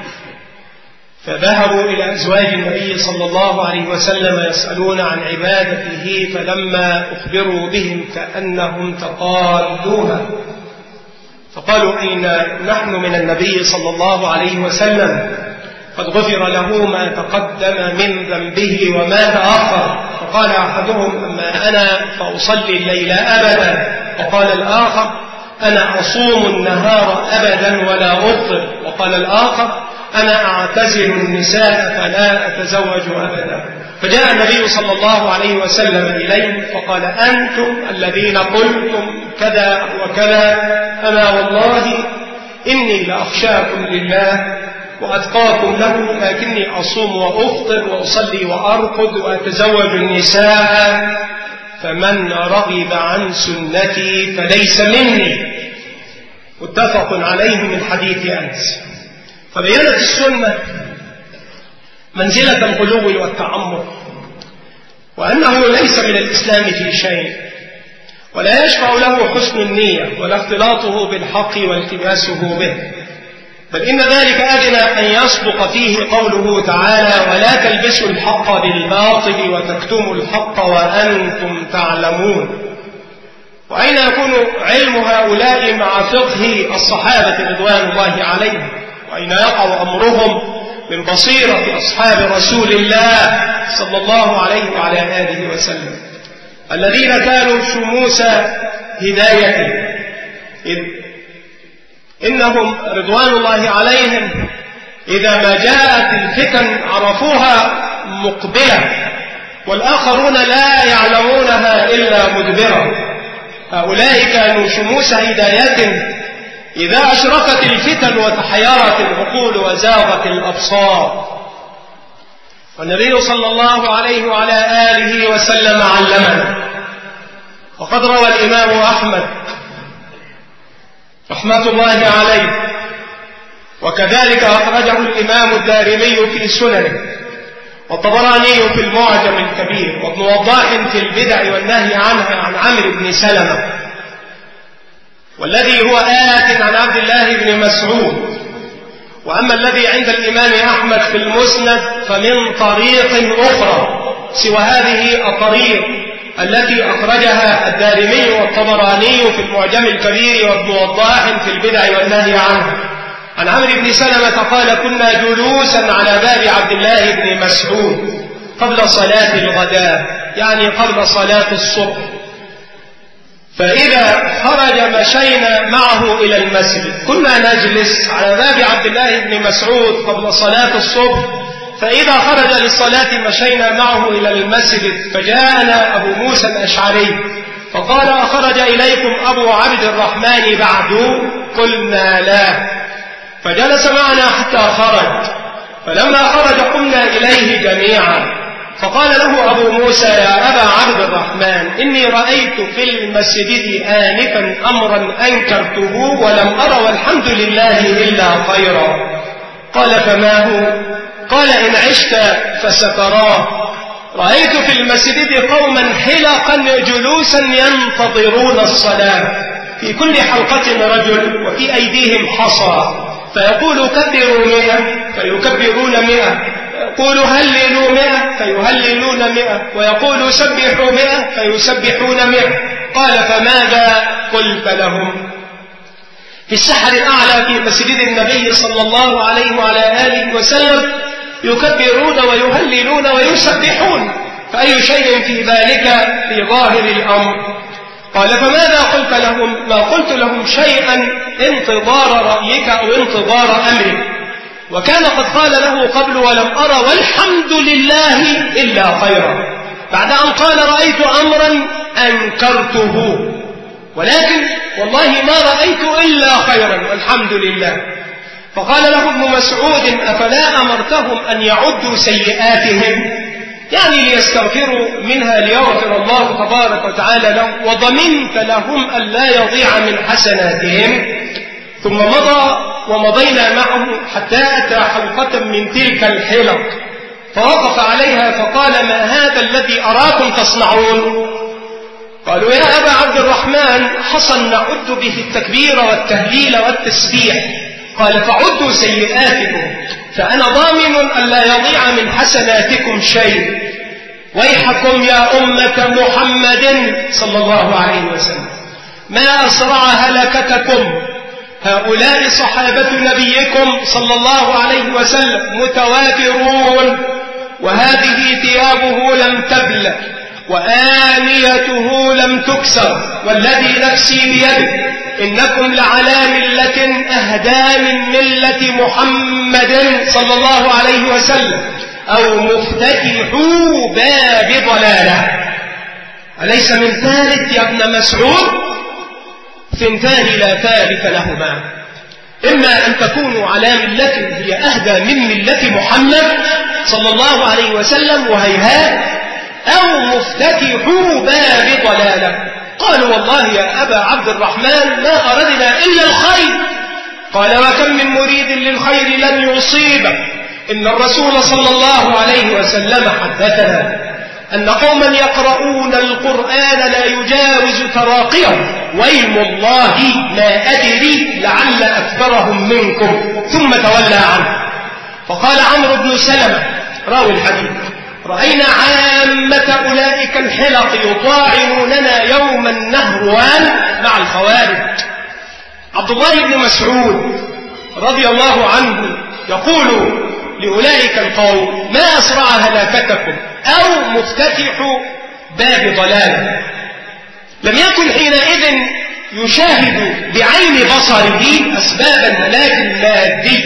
فذهبوا إلى أزواج النبي صلى الله عليه وسلم يسألون عن عبادته، فلما أخبروا بهم كأنهم تقالوها، فقالوا أين نحن من النبي صلى الله عليه وسلم؟ قد غفر له ما تقدم من ذنبه وما تأخر. فقال أحدهم أما أنا فأصلي الليل أبدا، وقال الآخر أنا أصوم النهار أبدا ولا أفطر، وقال الآخر أنا أعتزل النساء فلا أتزوج أبدا. فجاء النبي صلى الله عليه وسلم إليهم فقال أنتم الذين قلتم كذا وكذا، أما والله إني لأخشاكم لله وأتقاكم له، لكني أصوم وأفطر وأصلي وأرقد وأتزوج النساء، فمن رغب عن سنتي فليس مني. متفق عليه من حديث أنس. فبينت السنة منزلة الغلو والتعمق، وأنه ليس من الإسلام في شيء، ولا يشفع له حسن النية ولا اختلاطه بالحق والتباسه به، بل إن ذلك أدنى أن يصدق فيه قوله تعالى ولا تلبسوا الحق بالباطل وتكتموا الحق وأنتم تعلمون. وأين يكون علم هؤلاء مع فقه الصحابة رضوان الله عليهم؟ وأين يقع أمرهم من بصيرة أصحاب رسول الله صلى الله عليه وعلى آله وسلم الذين كانوا شموس هدايته، إذ إنهم رضوان الله عليهم إذا ما جاءت الفتن عرفوها مقبلة، والآخرون لا يعلمونها إلا مدبرة. هؤلاء كانوا شموس هداية إذا أشرقت الفتن وتحيرت العقول وزاغت الأبصار. والنبي صلى الله عليه وعلى آله وسلم علمنا، وقد روى الإمام أحمد رحمة الله عليه، وكذلك أخرجه الإمام الدارمي في سننه، والطبراني في المعجم الكبير، وابن وضاح في البدع والنهي عنها عن عمرو بن سلمة، والذي هو آت عن عبد الله بن مسعود. وأما الذي عند الإمام أحمد في المسند فمن طريق أخرى سوى هذه الطريق التي أخرجها الدارمي والطبراني في المعجم الكبير وابن وضاح في البدع والنهي عنه، عن عمرو بن سلمة قال كنا جلوسا على باب عبد الله بن مسعود قبل صلاة الغداء، يعني قبل صلاة الصبح، فإذا خرج مشينا معه إلى المسجد. كنا نجلس على باب عبد الله بن مسعود قبل صلاة الصبح، فإذا خرج للصلاة مشينا معه إلى المسجد، فجاءنا أبو موسى الأشعري فقال أخرج إليكم أبو عبد الرحمن بعد؟ قلنا لا، فجلس معنا حتى خرج، فلما خرج قمنا إليه جميعا، فقال له أبو موسى يا أبا عبد الرحمن إني رأيت في المسجد آنفا أمرا أنكرته ولم أرى والحمد لله إلا خيرا. قال فما هو؟ قال إن عشت فستراه، رأيت في المسجد قوما حلقا جلوسا ينتظرون الصلاة، في كل حلقة رجل وفي أيديهم حصى، فيقول كبروا مئة فيكبرون مئة، يقول هللوا مئة فيهللون مئة، ويقول سبحوا مئة فيسبحون مئة. قال فماذا قلت لهم؟ في السحر الأعلى في مسجد النبي صلى الله عليه وعلى آله وسلم يكبرون ويهللون ويسبحون، فأي شيء في ذلك في ظاهر الأمر؟ قال فماذا قلت لهم؟ ما قلت لهم شيئا انتظار رأيك أو انتظار أمرك، وكان قد قال له قبل ولم أرى والحمد لله إلا خيرا، بعد أن قال رأيت أمرا أنكرته، ولكن والله ما رأيت إلا خيرا والحمد لله. فقال له ابن مسعود أفلا أمرتهم أن يعدوا سيئاتهم، يعني ليستغفروا منها ليغفر الله تبارك وتعالى لهم، وضمنت لهم أن لا يضيع من حسناتهم؟ ثم مضى ومضينا معه حتى أتى حلقة من تلك الحلق، فوقف عليها فقال ما هذا الذي أراكم تصنعون؟ قالوا يا أبا عبد الرحمن حصى نعد به التكبير والتهليل والتسبيح، قال فعدوا سيئاتكم فأنا ضامن أن لا يضيع من حسناتكم شيء. ويحكم يا أمة محمد صلى الله عليه وسلم، ما أسرع هلكتكم. هؤلاء صحابة نبيكم صلى الله عليه وسلم متوافرون، وهذه ثيابه لم تبل وآنيته لم تكسر، والذي نفسي بيده إنكم لعلى ملة أهدى من ملة محمد صلى الله عليه وسلم، أو مفتتحوا باب ضلالة. أليس من ثالث يا ابن مسعود؟ ثنتان لا ثالث لهما، إما أن تكونوا على ملة هي أهدى من ملة محمد صلى الله عليه وسلم وهيهات، أو مفتتحوا باب ضلالة. قالوا والله يا أبا عبد الرحمن ما أردنا إلا الخير. قال وكم من مريد للخير لن يصيبه. إن الرسول صلى الله عليه وسلم حدثنا أن قوما يقرؤون القرآن لا يجاوز تراقيهم، ويم الله ما أدري لعل أكثرهم منكم، ثم تولى عنه. فقال عمرو بن سلمة راوي الحديث رأينا عامة أولئك الحلق يطاعنوننا يوم النهروان مع الخوارج. عبد الله بن مسعود رضي الله عنه يقول لأولئك القوم ما أسرع هلاكتكم، أو مفتتح باب ضلال. لم يكن حينئذ يشاهد بعين بصره أسباب الهلاك المادي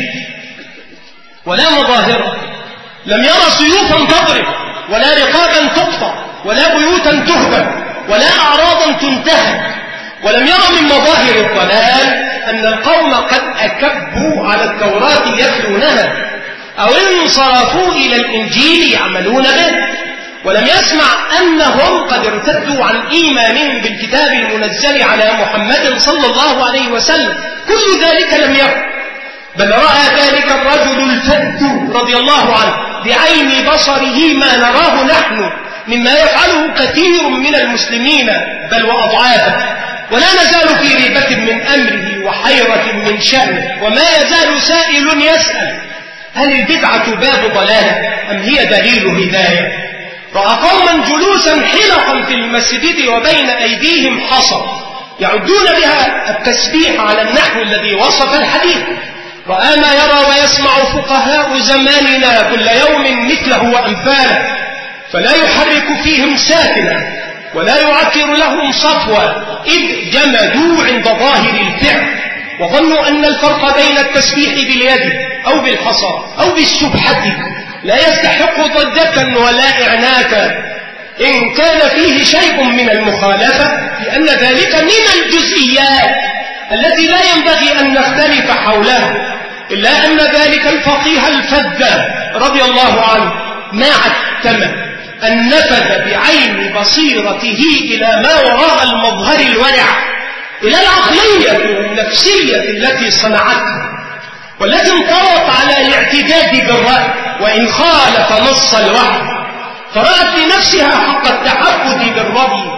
ولا مظاهره، لم يرى سيوفا تضرب ولا رقابا تقطع ولا بيوتا تهدم ولا أعراضا تنتهك، ولم يرى من مظاهر الضلال أن القوم قد أكبوا على التوراة يتلونها أو انصرفوا إلى الإنجيل يعملون به، ولم يسمع أنهم قد ارتدوا عن إيمانهم بالكتاب المنزل على محمد صلى الله عليه وسلم. كل ذلك لم يكن، بل رأى ذلك الرجل الفت رضي الله عنه بعين بصره ما نراه نحن مما يفعله كثير من المسلمين بل وأضعافه، ولا نزال في ريبة من أمره وحيرة من شأنه، وما يزال سائل يسأل هل البدعة باب ضلالة أم هي دليل هداية؟ رأى قوما جلوسا حلقا في المسجد وبين أيديهم حصى يعدون بها التسبيح على النحو الذي وصف الحديث. رأى ما يرى ويسمع فقهاء زماننا كل يوم مثله وأمثاله، فلا يحرك فيهم ساكنا ولا يعكر لهم صفوة، إذ جمدوا عند ظاهر الفعل وظنوا أن الفرق بين التسبيح باليد أو بالحصى أو بالسبحة لا يستحق ضجة ولا إعناتا، إن كان فيه شيء من المخالفة، لأن ذلك من الجزئيات التي لا ينبغي أن نختلف حولها، إلا أن ذلك الفقيه الفذ رضي الله عنه ما عتم أن نفذ بعين بصيرته إلى ما وراء المظهر الورع، إلى العقلية النفسية التي صنعتها والتي انطرت على الاعتداد بالرأي وإن خالف نص الوحي، فرأت لنفسها حق التعبد بالرأي،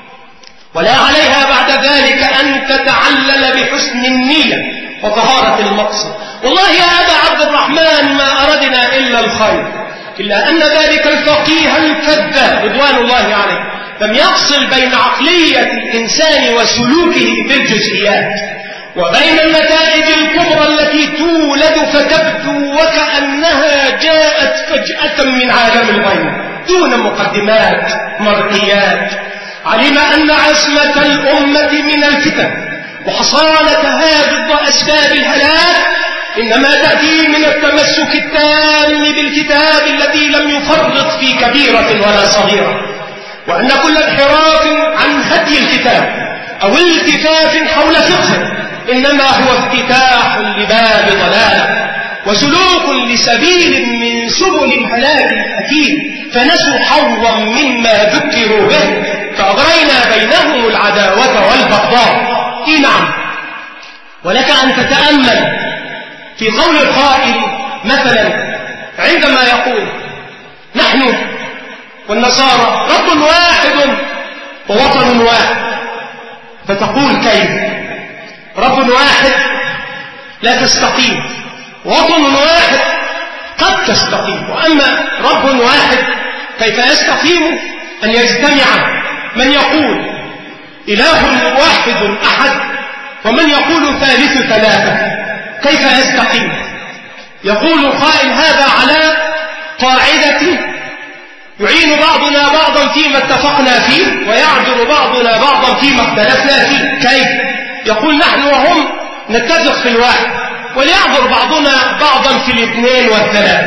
ولا عليها بعد ذلك أن تتعلل بحسن النية وطهارة المقصد. والله يا أبا عبد الرحمن ما أردنا إلا الخير، إلا أن ذلك الفقيه الكذاب رضوان الله عليه لم يفصل بين عقلية الإنسان وسلوكه بالجزئيات وبين النتائج الكبرى التي تولد فتبدو وكأنها جاءت فجأة من عالم الغيب دون مقدمات مرئيات. علم أن عصمة الأمة من الفتن وحصانة هذه أسباب الهلاك إنما تأتي من التمسك التام بالكتاب الذي لم يفرط في كبيرة ولا صغيرة، وأن كل انحراف عن هدي الكتاب أو التفاف حول فقه إنما هو افتتاح لباب ضلال وسلوك لسبيل من سبل الهلاك الأكيد، فنسوا حظا مما ذكروا به فأغرينا بينهم العداوة والبغضاء. إيه نعم، ولك أن تتأمل في قول القائل مثلا عندما يقول نحن والنصارى رب واحد ووطن واحد، فتقول كيف؟ رب واحد لا تستقيم، وطن واحد قد تستقيم، وأما رب واحد كيف يستقيم أن يجتمع من يقول إله واحد أحد ومن يقول ثالث ثلاثة، كيف يستقيم؟ يقول القائل هذا على قاعدة يعين بعضنا بعضا فيما اتفقنا فيه ويعذر بعضنا بعضا فيما اختلفنا فيه. كيف؟ يقول نحن وهم نتفق في الواحد وليعذر بعضنا بعضا في الاثنين والثلاث.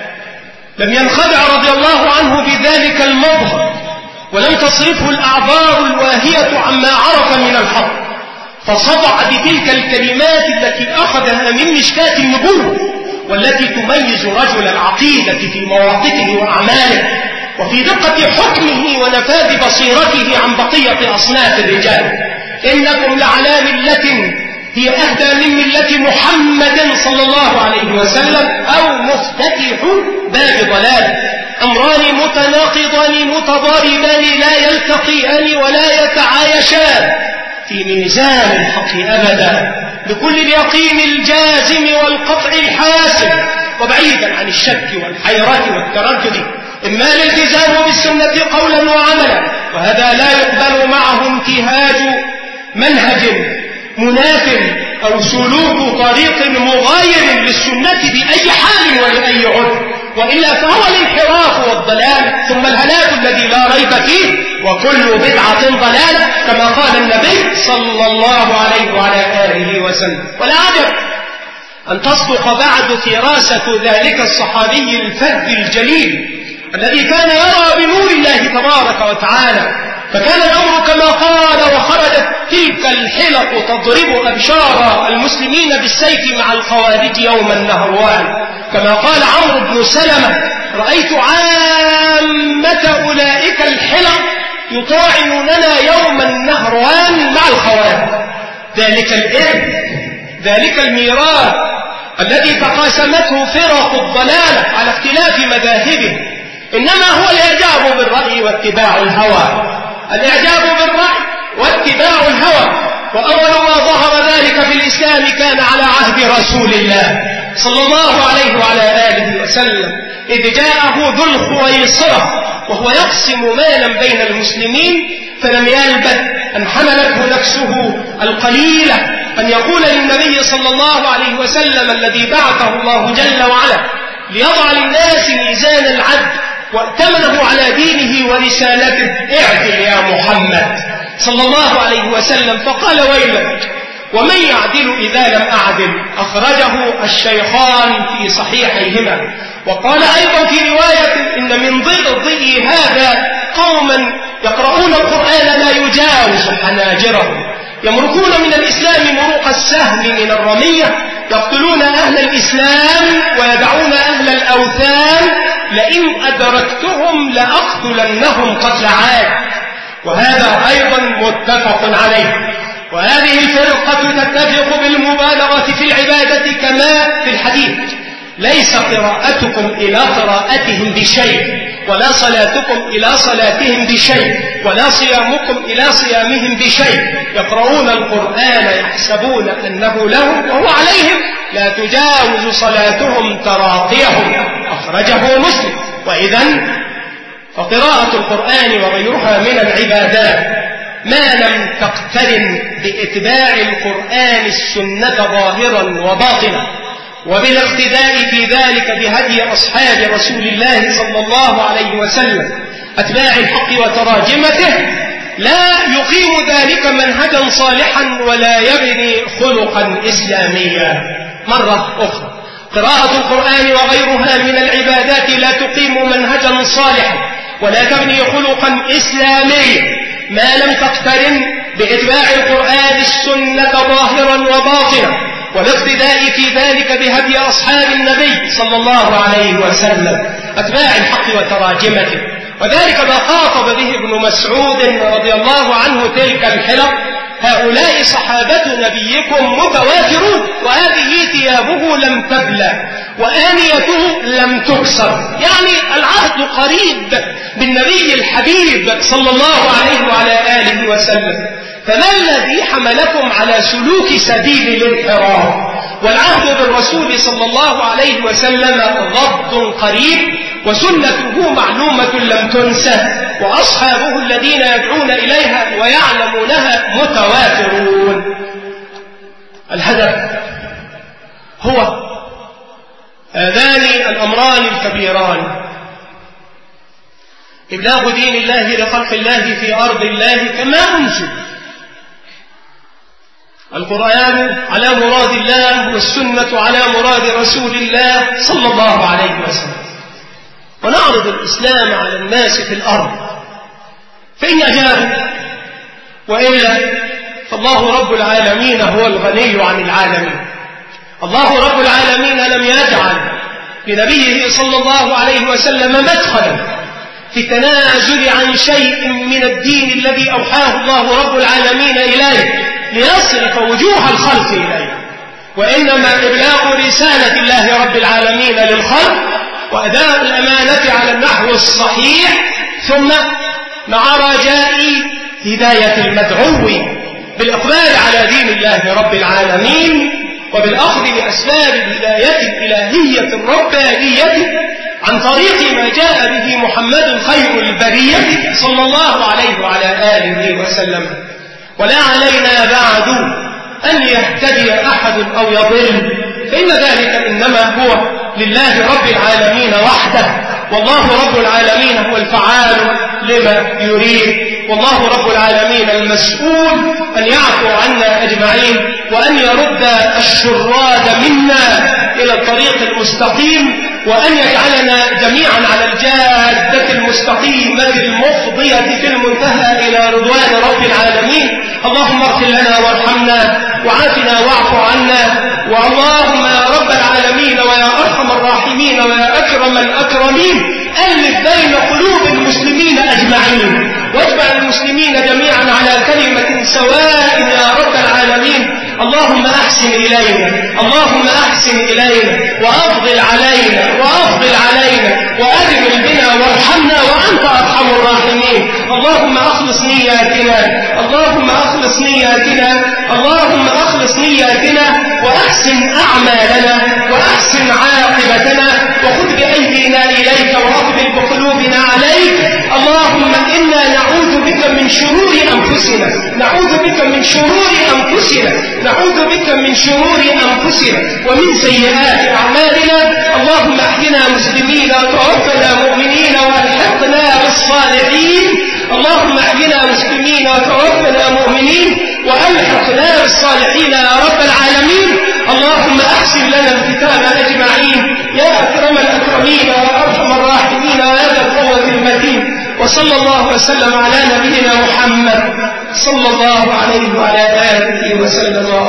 لم ينخدع رضي الله عنه بذلك المظهر، ولم تصرفه الأعذار الواهية عما عرف من الحق، فصدع بتلك الكلمات التي أخذها من مشكاة النبوة والتي تميز رجل العقيدة في مواقفه وأعماله وفي دقة حكمه ونفاذ بصيرته عن بقية أصناف الرجال. إنكم لعلى ملة هي أهدى من ملة محمد صلى الله عليه وسلم أو مفتتح باب ضلال. أمران متناقضان متضاربان لا يلتقيان ولا يتعايشان في ميزان الحق أبدا، بكل اليقين الجازم والقطع الحاسم، وبعيدا عن الشك والحيرة والتردد. إما الالتزام بالسنة قولا وعملا، وهذا لا يقبل معه انتهاج منهج مناف أو سلوك طريق مغاير للسنة بأي حال ولأي عذر، وإلا فهو الانحراف والضلال ثم الهلاك الذي لا ريب فيه، وكل بدعة ضلالة كما قال النبي صلى الله عليه وعلى آله وسلم. ولا عجب أن تصدق بعد فراسة ذلك الصحابي الفذ الجليل الذي كان يرى بنور الله تبارك وتعالى، فكان الأمر كما قال وخرجت تلك الحلق تضرب أبشار المسلمين بالسيف مع الخوارج يوم النهروان، كما قال عمرو بن سلمة رأيت عامة أولئك الحلق يطاعنوننا يوم النهروان مع الخوارج. ذلك الإرث، ذلك الميراث الذي تقاسمته فرق الضلالة على اختلاف مذاهبه، إنما هو الإعجاب بالرأي واتباع الهوى، الإعجاب بالرأي واتباع الهوى. وأول ما ظهر ذلك في الإسلام كان على عهد رسول الله صلى الله عليه وعلى آله وسلم، إذ جاءه ذو الخويصرة وهو يقسم مالا بين المسلمين، فلم يلبث أن حملته نفسه القليلة أن يقول للنبي صلى الله عليه وسلم الذي بعثه الله جل وعلا ليضع للناس ميزان العدل وائتمنه على دينه ورسالته: اعدل يا محمد صلى الله عليه وسلم. فقال: ويلك، ومن يعدل إذا لم أعدل؟ أخرجه الشيخان في صحيحيهما. وقال أيضا في رواية: إن من ضئضئ هذا قوما يقرؤون القرآن لا يجاوز حناجرهم، يمرقون من الإسلام مروق السهم من الرمية، يقتلون أهل الإسلام ويدعون أهل الأوثان، لئن أدركتهم لأقتلنهم قتل عاد. وهذا أيضا متفق عليه. وهذه الفرقة تتفق بالمبالغة في العبادة كما في الحديث: ليس قراءتكم إلى قراءتهم بشيء، ولا صلاتكم إلى صلاتهم بشيء، ولا صيامكم إلى صيامهم بشيء، يقرؤون القرآن يحسبون أنه لهم وهو عليهم، لا تجاوز صلاتهم تراقيهم. أخرجه مسلم. وإذن فقراءة القرآن وغيرها من العبادات ما لم تقترن بإتباع القرآن السنة ظاهرا وباطنا، وبالاقتداء في ذلك بهدي أصحاب رسول الله صلى الله عليه وسلم أتباع الحق وتراجمته، لا يقيم ذلك منهجا صالحا ولا يبني خلقا إسلاميا. مرة أخرى، قراءة القرآن وغيرها من العبادات لا تقيم منهجا صالحا ولا تبني خلقا إسلاميا ما لم تقترن بإتباع القرآن السنة ظاهرا وباطنا، والاقتداء في ذلك بهدي أصحاب النبي صلى الله عليه وسلم أتباع الحق وتراجمته. وذلك ما خاطب به ابن مسعود رضي الله عنه تلك الحلق: هؤلاء صحابة نبيكم متواترون، وهذه ثيابه لم تبلى وآنيته لم تكسر. يعني العهد قريب بالنبي الحبيب صلى الله عليه وعلى آله وسلم. فما الذي حملكم على سلوك سبيل الانحراف والعهد بالرسول صلى الله عليه وسلم ضبط قريب، وسنته معلومة لم تنسى، وأصحابه الذين يدعون إليها ويعلمونها متواترون. الهدف هو هذان الأمران الكبيران: إبلاغ دين الله لخلق الله في أرض الله كما أنزل. القرآن على مراد الله، والسنة على مراد رسول الله صلى الله عليه وسلم، ونعرض الإسلام على الناس في الأرض، فإن أجابوا، وإلا فالله رب العالمين هو الغني عن العالمين. الله رب العالمين لم يجعل لنبيه صلى الله عليه وسلم مدخلا في التنازل عن شيء من الدين الذي أوحاه الله رب العالمين إليه ليصرف وجوه الخلق إليه، وإنما إبلاغ رسالة الله رب العالمين للخلق وأداء الأمانة على النحو الصحيح، ثم مع رجاء هداية المدعو بالإقبال على دين الله رب العالمين، وبالأخذ بأسباب الهداية الإلهية الربانية عن طريق ما جاء به محمد خير البرية صلى الله عليه وعلى آله وسلم. ولا علينا بعد أن يهتدي أحد أو يضل، فإن ذلك إنما هو لله رب العالمين وحده، والله رب العالمين هو الفعال لما يريد، والله رب العالمين المسؤول أن يعفو عنا أجمعين، وأن يرد الشراد منا إلى الطريق المستقيم، وأن يجعلنا جميعا على الجادة المستقيمة المفضية في المنتهى إلى رضوان رب العالمين. اللهم اغفر لنا وارحمنا وعافنا واعف عنا، واللهم يا رب العالمين ويا أرحم الراحمين ويا أكرم الأكرمين ألف بين قلوب المسلمين أجمعين، واجمع المسلمين جميعا على كلمة سواء يا رب العالمين. اللهم أحسن إلينا، اللهم أحسن إلينا وأفضل علينا وأفضل علينا وأجمل بنا وارحمنا وأنت أرحم الراحمين. اللهم أخلص نياتنا، اللهم أخلص نياتنا، اللهم أخلص نياتنا وأحسن أعمالنا وأحسن عاقبتنا، وخذ بأيدينا إليك وأقبل بقلوبنا عليك. اللهم إنا نعوذ بك من شرور أنفسنا، نعوذ بك من شرور أنفسنا، نعوذ بك من شرور أنفسنا ومن سيئات أعمالنا. اللهم احينا مسلمين وتوفنا مؤمنين والحقنا بالصالحين. اللهم احينا مسلمين وتوفنا مؤمنين والحقنا بالصالحين يا رب العالمين. اللهم احسن لنا الختام أجمعين يا أكرم الأكرمين وأرحم الراحمين ويا ذا القوة المتين. وصلى الله وسلم على نبينا محمد صلى الله عليه وعلى آله وسلم.